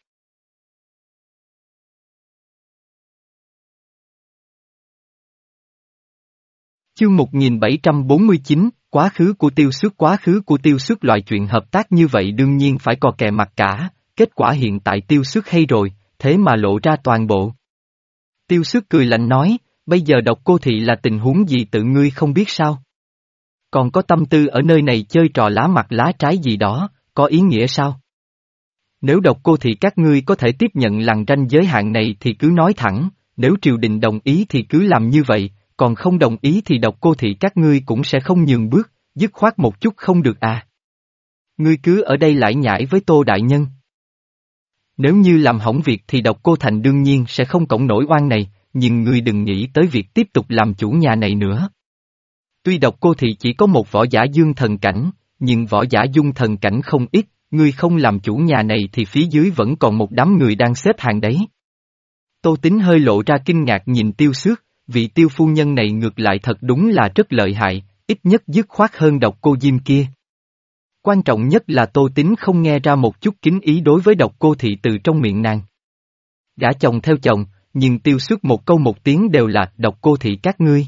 Chương một nghìn bảy trăm bốn mươi chín, quá khứ của Tiêu Xước quá khứ của Tiêu Xước loại chuyện hợp tác như vậy đương nhiên phải có kè mặt cả, kết quả hiện tại Tiêu Xước hay rồi, thế mà lộ ra toàn bộ. Tiêu Xước cười lạnh nói, bây giờ Độc Cô Thị là tình huống gì tự ngươi không biết sao? Còn có tâm tư ở nơi này chơi trò lá mặt lá trái gì đó, có ý nghĩa sao? Nếu Độc Cô Thị các ngươi có thể tiếp nhận lằn ranh giới hạn này thì cứ nói thẳng, nếu triều đình đồng ý thì cứ làm như vậy, còn không đồng ý thì Độc Cô Thị các ngươi cũng sẽ không nhường bước, dứt khoát một chút không được à. Ngươi cứ ở đây lải nhải với Tô Đại Nhân. Nếu như làm hỏng việc thì Độc Cô Thành đương nhiên sẽ không cõng nổi oan này, nhưng ngươi đừng nghĩ tới việc tiếp tục làm chủ nhà này nữa. Tuy Độc Cô Thị chỉ có một võ giả dương thần cảnh, nhưng võ giả dung thần cảnh không ít, ngươi không làm chủ nhà này thì phía dưới vẫn còn một đám người đang xếp hàng đấy. Tô Tín hơi lộ ra kinh ngạc nhìn Tiêu Xước, vị Tiêu phu nhân này ngược lại thật đúng là rất lợi hại, ít nhất dứt khoát hơn Độc Cô Diêm kia. Quan trọng nhất là Tô Tín không nghe ra một chút kính ý đối với Độc Cô Thị từ trong miệng nàng. Gả chồng theo chồng, nhưng Tiêu Xước một câu một tiếng đều là Độc Cô Thị các ngươi.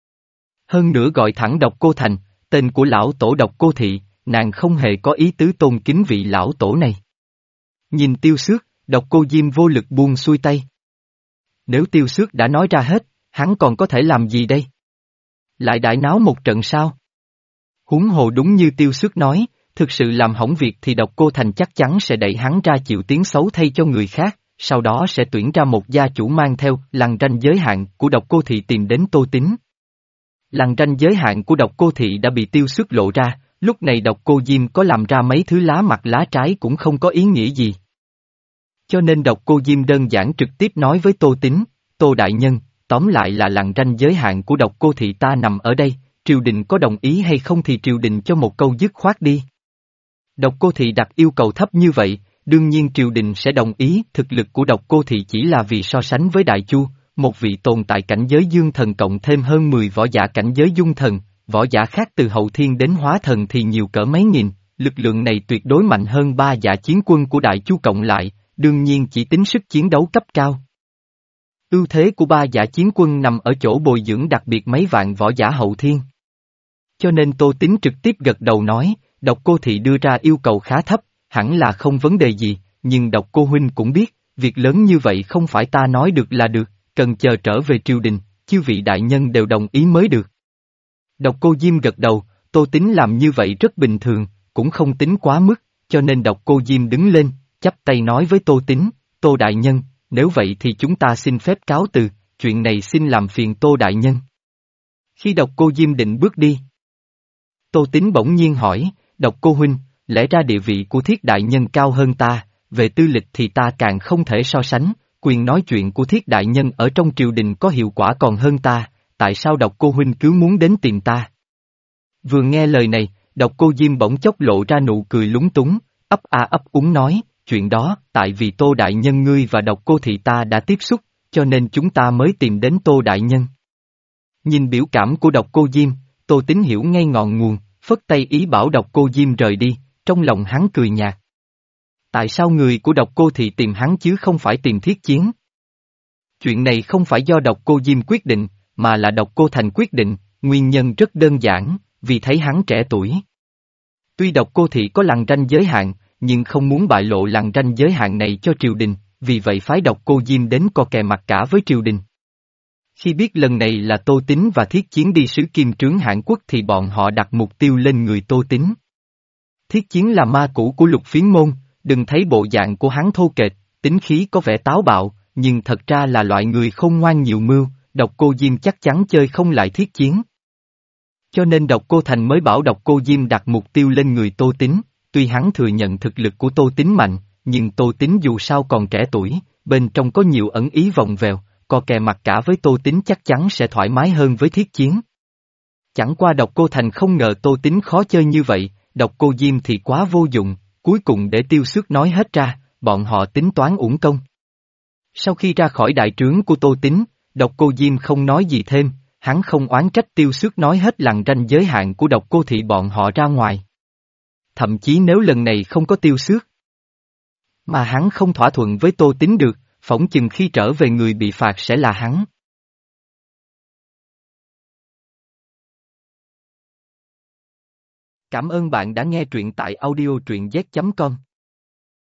Hơn nữa gọi thẳng Độc Cô Thành, tên của lão tổ Độc Cô Thị, nàng không hề có ý tứ tôn kính vị lão tổ này. Nhìn Tiêu Xước, Độc Cô Diêm vô lực buông xuôi tay. Nếu Tiêu Xước đã nói ra hết, hắn còn có thể làm gì đây? Lại đại náo một trận sao? Huống hồ đúng như Tiêu Xước nói, thực sự làm hỏng việc thì Độc Cô Thành chắc chắn sẽ đẩy hắn ra chịu tiếng xấu thay cho người khác, sau đó sẽ tuyển ra một gia chủ mang theo lằn ranh giới hạn của Độc Cô Thị tìm đến Tô Tín. Lằn ranh giới hạn của Độc Cô Thị đã bị Tiêu Xước lộ ra, lúc này Độc Cô Diêm có làm ra mấy thứ lá mặt lá trái cũng không có ý nghĩa gì. Cho nên Độc Cô Diêm đơn giản trực tiếp nói với Tô Tín, Tô Đại Nhân, tóm lại là lằn ranh giới hạn của Độc Cô Thị ta nằm ở đây, triều đình có đồng ý hay không thì triều đình cho một câu dứt khoát đi. Độc Cô Thị đặt yêu cầu thấp như vậy, đương nhiên triều đình sẽ đồng ý, thực lực của Độc Cô Thị chỉ là vì so sánh với Đại Chu, một vị tồn tại cảnh giới dương thần cộng thêm hơn mười võ giả cảnh giới dung thần, võ giả khác từ hậu thiên đến hóa thần thì nhiều cỡ mấy nghìn, lực lượng này tuyệt đối mạnh hơn ba giả chiến quân của Đại Chu cộng lại, đương nhiên chỉ tính sức chiến đấu cấp cao. Ưu thế của ba giả chiến quân nằm ở chỗ bồi dưỡng đặc biệt mấy vạn võ giả hậu thiên. Cho nên Tô Tín trực tiếp gật đầu nói, Độc Cô Thị đưa ra yêu cầu khá thấp, hẳn là không vấn đề gì, nhưng Độc Cô Huynh cũng biết, việc lớn như vậy không phải ta nói được là được, cần chờ trở về triều đình, chư vị đại nhân đều đồng ý mới được. Độc Cô Diêm gật đầu, Tô Tín làm như vậy rất bình thường, cũng không tính quá mức, cho nên Độc Cô Diêm đứng lên, chắp tay nói với Tô Tín, Tô Đại Nhân, nếu vậy thì chúng ta xin phép cáo từ, chuyện này xin làm phiền Tô Đại Nhân. Khi Độc Cô Diêm định bước đi, Tô Tín bỗng nhiên hỏi, Độc Cô Huynh, lẽ ra địa vị của Thiết Đại Nhân cao hơn ta, về tư lịch thì ta càng không thể so sánh, quyền nói chuyện của Thiết Đại Nhân ở trong triều đình có hiệu quả còn hơn ta, tại sao Độc Cô Huynh cứ muốn đến tìm ta? Vừa nghe lời này, Độc Cô Diêm bỗng chốc lộ ra nụ cười lúng túng, ấp a ấp úng nói, chuyện đó, tại vì Tô Đại Nhân ngươi và Độc Cô thị ta đã tiếp xúc, cho nên chúng ta mới tìm đến Tô Đại Nhân. Nhìn biểu cảm của Độc Cô Diêm, Tô Tín hiểu ngay ngọn nguồn, phất tay ý bảo Độc Cô Diêm rời đi, trong lòng hắn cười nhạt. Tại sao người của Độc Cô thị tìm hắn chứ không phải tìm Thiết Chiến? Chuyện này không phải do Độc Cô Diêm quyết định, mà là Độc Cô Thành quyết định, nguyên nhân rất đơn giản, vì thấy hắn trẻ tuổi. Tuy Độc Cô thị có lằn ranh giới hạn, nhưng không muốn bại lộ lằn ranh giới hạn này cho triều đình, vì vậy phái Độc Cô Diêm đến co kè mặt cả với triều đình. Khi biết lần này là Tô Tín và Thiết Chiến đi sứ Kim Trướng Hãn Quốc thì bọn họ đặt mục tiêu lên người Tô Tín. Thiết Chiến là ma cũ của Lục Phiến Môn, đừng thấy bộ dạng của hắn thô kệch, tính khí có vẻ táo bạo, nhưng thật ra là loại người khôn ngoan nhiều mưu, Độc Cô Diêm chắc chắn chơi không lại Thiết Chiến. Cho nên Độc Cô Thành mới bảo Độc Cô Diêm đặt mục tiêu lên người Tô Tín, tuy hắn thừa nhận thực lực của Tô Tín mạnh, nhưng Tô Tín dù sao còn trẻ tuổi, bên trong có nhiều ẩn ý vòng vèo, co kè mặt cả với Tô Tín chắc chắn sẽ thoải mái hơn với Thiết Chiến. Chẳng qua Độc Cô Thành không ngờ Tô Tín khó chơi như vậy, Độc Cô Diêm thì quá vô dụng, cuối cùng để Tiêu Xước nói hết ra, bọn họ tính toán uổng công. Sau khi ra khỏi đại trướng của Tô Tín, Độc Cô Diêm không nói gì thêm, hắn không oán trách Tiêu Xước nói hết lằn ranh giới hạn của Độc Cô thị bọn họ ra ngoài. Thậm chí nếu lần này không có Tiêu Xước, mà hắn không thỏa thuận với Tô Tín được, phỏng chừng khi trở về người bị phạt sẽ là hắn. Cảm ơn bạn đã nghe truyện tại audio truyện z chấm com.